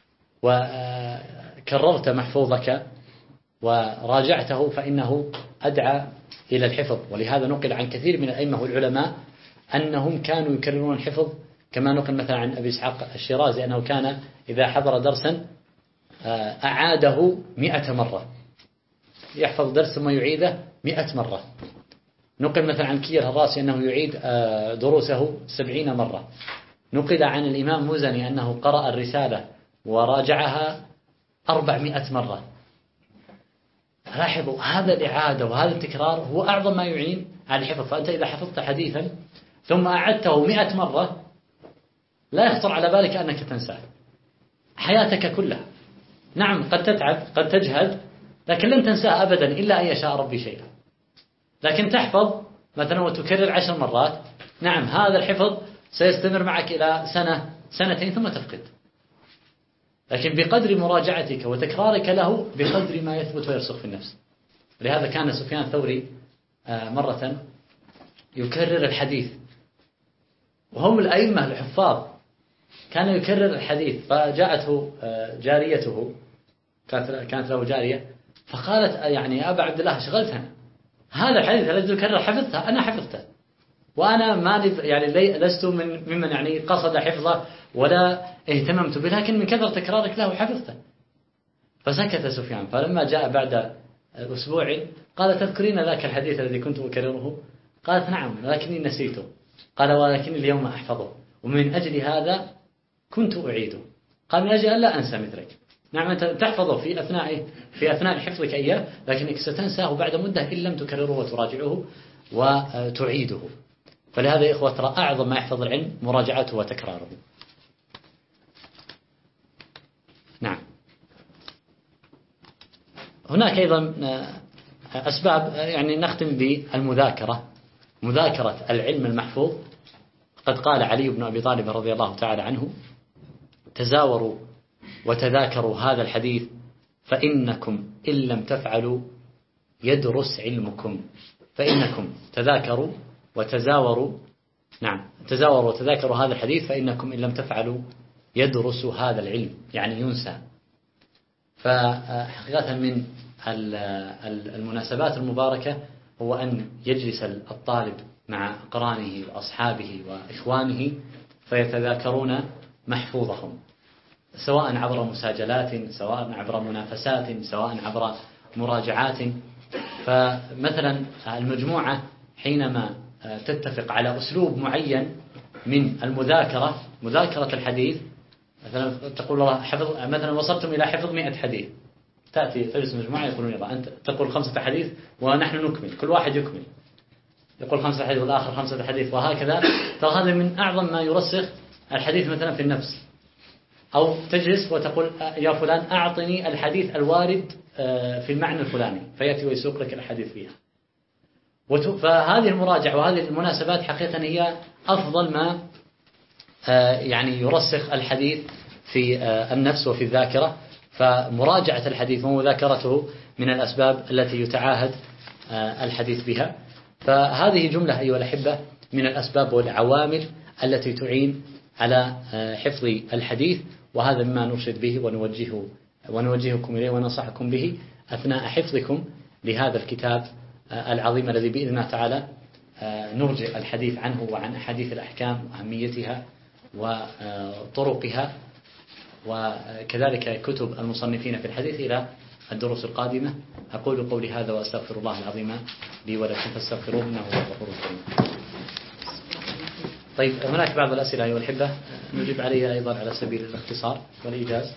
وكررت محفوظك وراجعته فإنه أدعى إلى الحفظ. ولهذا نقل عن كثير من الأئمة والعلماء أنهم كانوا يكررون الحفظ، كما نقل مثلا عن أبي إسحاق الشيرازي أنه كان إذا حضر درسا أعاده 100 مرة، يحفظ درس ثم يعيده 100 مرة. نقل مثلا عن كير الراسي أنه يعيد دروسه 70 مرة. نقل عن الإمام مزني أنه قرأ الرسالة وراجعها 400 مرة. لاحظوا هذا الإعادة وهذا التكرار هو أعظم ما يعين على الحفظ. فأنت إذا حفظت حديثا ثم أعدته 100 مرة لا يخطر على بالك أنك تنساه حياتك كلها. نعم قد تتعب قد تجهد، لكن لن تنساه أبدا إلا أن يشاء ربي شيئا. لكن تحفظ مثلا وتكرر 10 مرات، نعم هذا الحفظ سيستمر معك إلى سنة سنتين ثم تفقد، لكن بقدر مراجعتك وتكرارك له بقدر ما يثبت ويرسخ في النفس. لهذا كان سفيان الثوري مرة يكرر الحديث، وهم الأئمة الحفاظ، كان يكرر الحديث. فجاءته جاريته، كانت له جارية، فقالت يعني يا أبا عبد الله شغلتنا، هذا الحديث الذي تكرر حفظته، أنا حفظته، وأنا ما يعني لست ممن يعني قصد حفظه ولا اهتممت به، لكن من كثرة تكرارك له حفظته. فسكت سفيان. فلما جاء بعد أسبوع قال تذكرين ذاك الحديث الذي كنت أكرره؟ قالت نعم لكني نسيته. قال ولكن اليوم أحفظه، ومن أجل هذا كنت أعيده. قال من أجل ألا أنسى مثلك. نعم أنت تحفظه في أثناء حفظك إياه، لكنك ستنساه بعد مدة إن لم تكرره وتراجعه وتعيده. فلهذا يا إخوة ترى أعظم ما يحفظ العلم مراجعته وتكراره. نعم. هناك أيضا أسباب، يعني نختم بالمذاكرة، مذاكرة العلم المحفوظ. قد قال علي بن أبي طالب رضي الله تعالى عنه تزاوروا وتذاكروا هذا الحديث فإنكم إن لم تفعلوا يدرس علمكم. فإنكم تذاكروا وتزاوروا، نعم تزاوروا وتذاكروا هذا الحديث فإنكم إن لم تفعلوا يدرس هذا العلم، يعني ينسى. فحقيقة من المناسبات المباركة هو أن يجلس الطالب مع أقرانه وأصحابه وإخوانه فيتذاكرون محفوظهم، سواء عبر مساجلات، سواء عبر منافسات، سواء عبر مراجعات. فمثلا المجموعة حينما تتفق على أسلوب معين من المذاكرة، مذاكرة الحديث، مثلا تقول والله حفظ، مثلا وصلتم إلى حفظ 100 حديث، تأتي تجلس مجموعة يقولون يلا أنت تقول 5 حديث ونحن نكمل، كل واحد يكمل، يقول 5 حديث والآخر 5 حديث، وهكذا. ترى هذا من أعظم ما يرسخ الحديث مثلا في النفس. أو تجلس وتقول يا فلان أعطني الحديث الوارد في المعنى الفلاني، فيأتي ويسوق لك الحديث فيها. فهذه المراجعة وهذه المناسبات حقيقة هي أفضل ما يعني يرسخ الحديث في النفس وفي الذاكرة. فمراجعة الحديث ومذاكرته من الأسباب التي يتعاهد الحديث بها. فهذه جملة أيها الأحبة من الأسباب والعوامل التي تعين على حفظ الحديث، وهذا مما نرشد به ونوجهكم إليه وننصحكم به أثناء حفظكم لهذا الكتاب العظيم الذي بإذن الله تعالى نرجع الحديث عنه وعن أحاديث الأحكام وأهميتها وطرقها، وكذلك كتب المصنفين في الحديث إلى الدروس القادمة. أقول قولي هذا وأستغفر الله العظيم لي ولكم فاستغفروه إنه هو الغفور الرحيم. طيب هناك بعض الأسئلة أيها الأحبة نجيب عليها أيضا على سبيل الاختصار والإيجاز.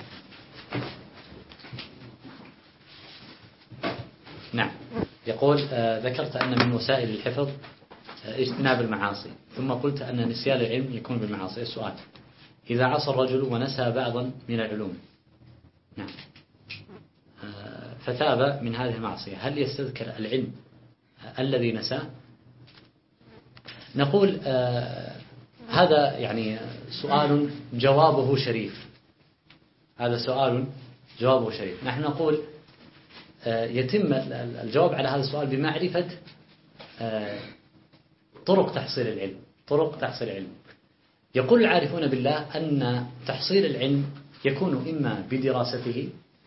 نعم. يقول ذكرت أن من وسائل الحفظ اجتناب المعاصي، ثم قلت أن نسيان العلم يكون بالمعاصي. السؤال: إذا عصى الرجل ونسى بعضا من العلوم، نعم، فتاب من هذه المعصية، هل يستذكر العلم الذي نساه؟ نقول هذا يعني سؤال جوابه شريف. هذا سؤال جوابه شريف. نحن نقول يتم الجواب على هذا السؤال بمعرفة طرق تحصيل العلم. طرق تحصيل العلم. يقول العارفون بالله أن تحصيل العلم يكون إما بدراسته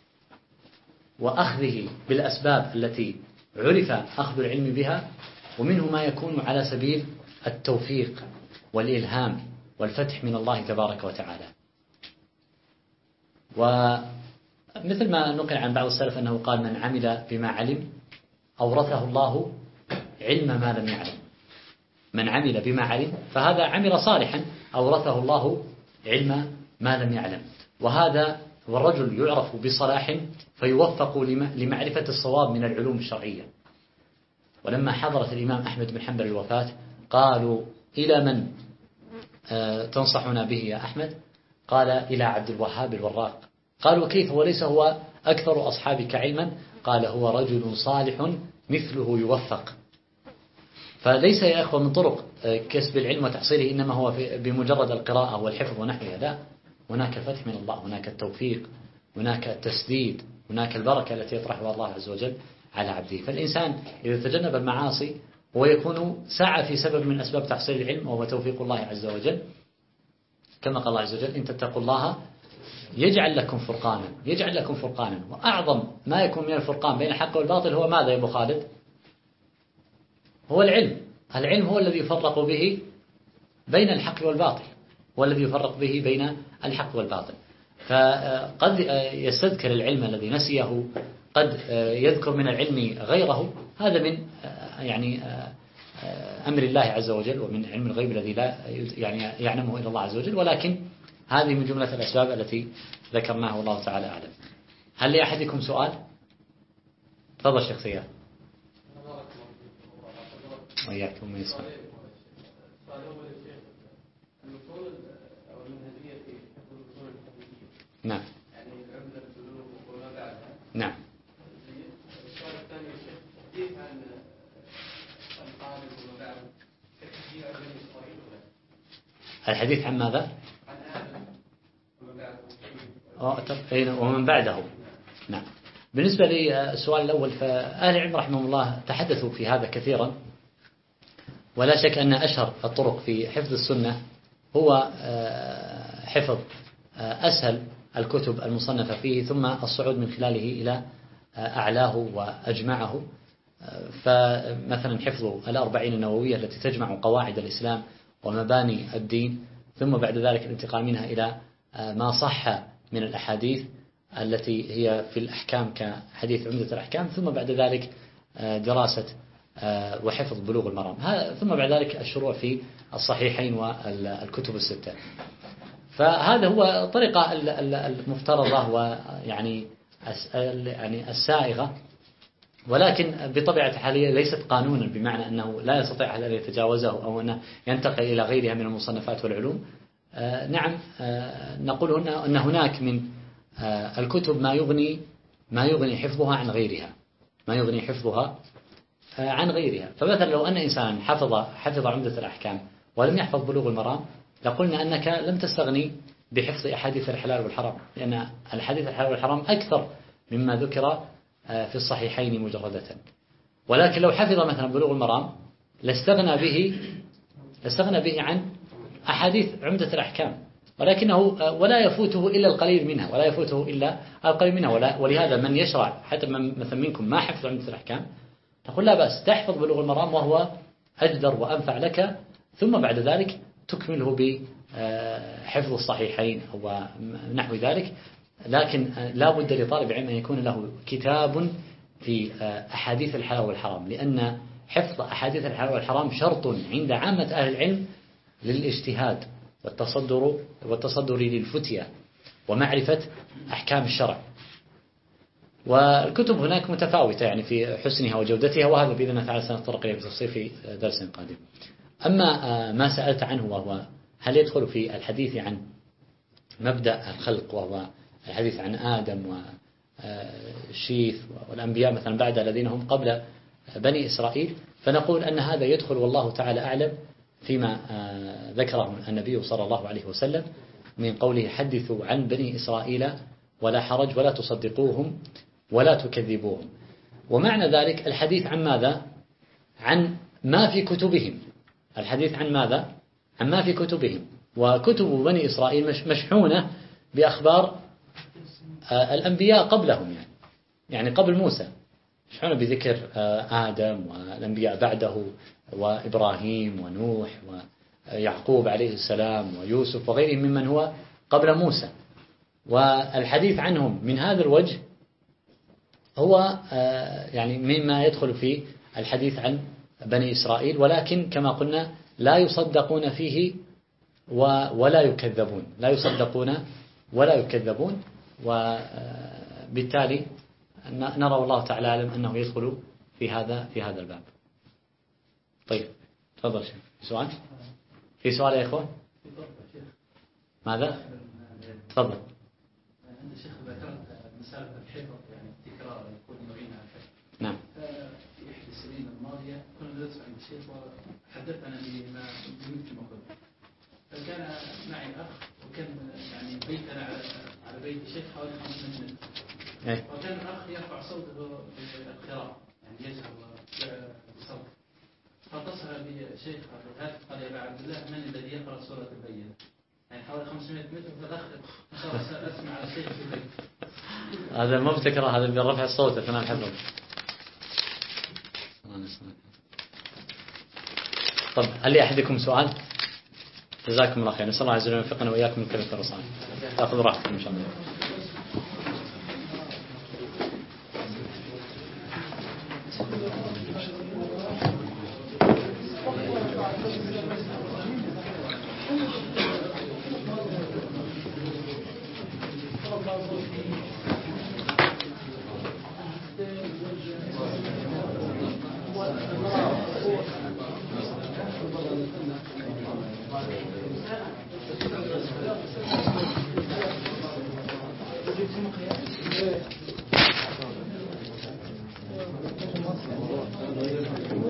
وأخذه بالأسباب التي عرف أخذ العلم بها، ومنه ما يكون على سبيل التوفيق والإلهام والفتح من الله تبارك وتعالى. ومثل ما نقل عن بعض السلف أنه قال: من عمل بما علم أورثه الله علم ما لم يعلم. من عمل بما علم، فهذا عمل صالحا أورثه الله علم ما لم يعلم. وهذا والرجل يعرف بصلاح فيوفق لمعرفة الصواب من العلوم الشرعية. ولما حضرت الإمام أحمد بن حنبل الوفاة قالوا: إلى من تنصحنا به يا أحمد؟ قال: إلى عبد الوهاب الوراق. قالوا: كيف وليس هو أكثر أصحابك علما؟ قال: هو رجل صالح مثله يوفق. فليس يا أخوة من طرق كسب العلم وتحصيله إنما هو بمجرد القراءة والحفظ ونحوها، لا، هناك فتح من الله، هناك التوفيق، هناك التسديد، هناك البركة التي يطرحها الله عز وجل على عبده. فالإنسان إذا تجنب المعاصي ويكون سعى في سبب من أسباب تحصيل العلم وهو توفيق الله عز وجل، كما قال الله عز وجل: إن تتقوا الله يجعل لكم فرقانا. يجعل لكم فرقانا. وأعظم ما يكون من الفرقان بين الحق والباطل هو ماذا يا أبو خالد؟ هو العلم. العلم هو الذي يفرق به بين الحق والباطل، هو الذي يفرق به بين الحق والباطل. فقد يستذكر العلم الذي نسيه، قد يذكر من العلم غيره. هذا من يعني أمر الله عز وجل ومن علم الغيب الذي لا يعني يعلمه إلا الله عز وجل، ولكن هذه من جملة الأسباب التي ذكرناها والله تعالى أعلم. هل لأحدكم سؤال؟ تفضل شيخ سياد. وإياكم من يسمع. نعم. نعم. السؤال الثاني يا شيخ، كيف عن الطالب وما بعد كثير عن بني إسرائيل ولا؟ الحديث عن ماذا؟ عن آدم وما بعده. ومن بعده. نعم. بالنسبة للسؤال الأول، فأهل العلم رحمهم الله تحدثوا في هذا كثيرا، ولا شك أن أشهر الطرق في حفظ السنة هو حفظ أسهل الكتب المصنفة فيه، ثم الصعود من خلاله إلى أعلاه وأجمعه. فمثلا حفظ الأربعين النووية التي تجمع قواعد الإسلام ومباني الدين، ثم بعد ذلك الانتقال منها إلى ما صح من الأحاديث التي هي في الأحكام كحديث عمدة الأحكام، ثم بعد ذلك دراسة وحفظ بلوغ المرام، ثم بعد ذلك الشروع في الصحيحين والكتب الستة. فهذا هو طريقة المفترضة ويعني السائغة، ولكن بطبيعة الحال ليست قانونا، بمعنى أنه لا يستطيع أحد أن يتجاوزه أو أنه ينتقل إلى غيرها من المصنفات والعلوم. نعم، نقول أن هناك من الكتب ما يغني حفظها عن غيرها، ما يغني حفظها عن غيرها. فمثلا لو أن إنسان حفظ عمدة الأحكام ولم يحفظ بلوغ المرام، لقلنا أنك لم تستغني بحفظ أحاديث الحلال والحرام، لأن الحديث الحلال والحرام أكثر مما ذكر في الصحيحين مجردة. ولكن لو حفظ مثلا بلوغ المرام لاستغنى به عن أحاديث عمدة الأحكام، ولكنه ولا يفوته إلا القليل منها، ولهذا من يشرع حتى مثلا منكم ما حفظ عمدة الأحكام نقول لا بأس، تحفظ بلوغ المرام وهو أجدر وأنفع لك، ثم بعد ذلك تكمله بحفظ الصحيحين أو نحو ذلك. لكن لا بد لطالب العلم أن يكون له كتاب في أحاديث الحلال والحرام، لأن حفظ أحاديث الحلال والحرام شرط عند عامة أهل العلم للاجتهاد والتصدر للفتية ومعرفة أحكام الشرع. والكتب هناك متفاوتة يعني في حسنها وجودتها، وهذا بإذن الله تعالى سنتطرق إليه بتفصيل في درس قادم. أما ما سألت عنه وهو هل يدخل في الحديث عن مبدأ الخلق، وهو الحديث عن آدم وشيث والأنبياء مثلا بعد الذين هم قبل بني إسرائيل، فنقول أن هذا يدخل والله تعالى أعلم فيما ذكره النبي صلى الله عليه وسلم من قوله حدثوا عن بني إسرائيل ولا حرج ولا تصدقوهم ولا تكذبوهم. ومعنى ذلك الحديث عن ماذا؟ عن ما في كتبهم. الحديث عن ماذا؟ عن ما في كتبهم. وكتب بني إسرائيل مشحونة بأخبار الأنبياء قبلهم، يعني قبل موسى، مشحونة بذكر آدم والأنبياء بعده وإبراهيم ونوح ويعقوب عليه السلام ويوسف وغيرهم ممن هو قبل موسى. والحديث عنهم من هذا الوجه هو يعني مما يدخل في الحديث عن بني إسرائيل، ولكن كما قلنا لا يصدقون فيه ولا يكذبون، لا يصدقون ولا يكذبون. وبالتالي نرى والله تعالى أعلم أنه يدخل في هذا الباب. طيب تفضل شيخ. سؤال؟ في سؤال يا إخوان؟ ماذا؟ تفضل. عند الشيخ ذكرت مسألة الحفظ، يعني التكرار يكون معين على الحفظ. نعم. في إحدى السنين الماضية كنا ندرس عند الشيخ وحدثنا بما يمكن قلت، فكان معي أخ وكان يعني بيتنا على بيت الشيخ حوالي 500 متر. وكان الأخ يرفع صوته بالقراءة، يعني يجهر بالصوت. فاتصل بي الشيخ قال يا أبا عبد الله من الذي يقرأ سورة البينة؟ يعني حوالي 500 متر، فالأخ أسمع على الشيخ في البيت. هذا ما بتكره، هذا برفع الصوت أثناء الحفظ. طب هل لأحدكم سؤال؟ جزاكم الله خير. نسأل الله عز وجل أن يوفقنا وإياكم من كلمة الرسول. تأخذ راحتكم إن شاء الله.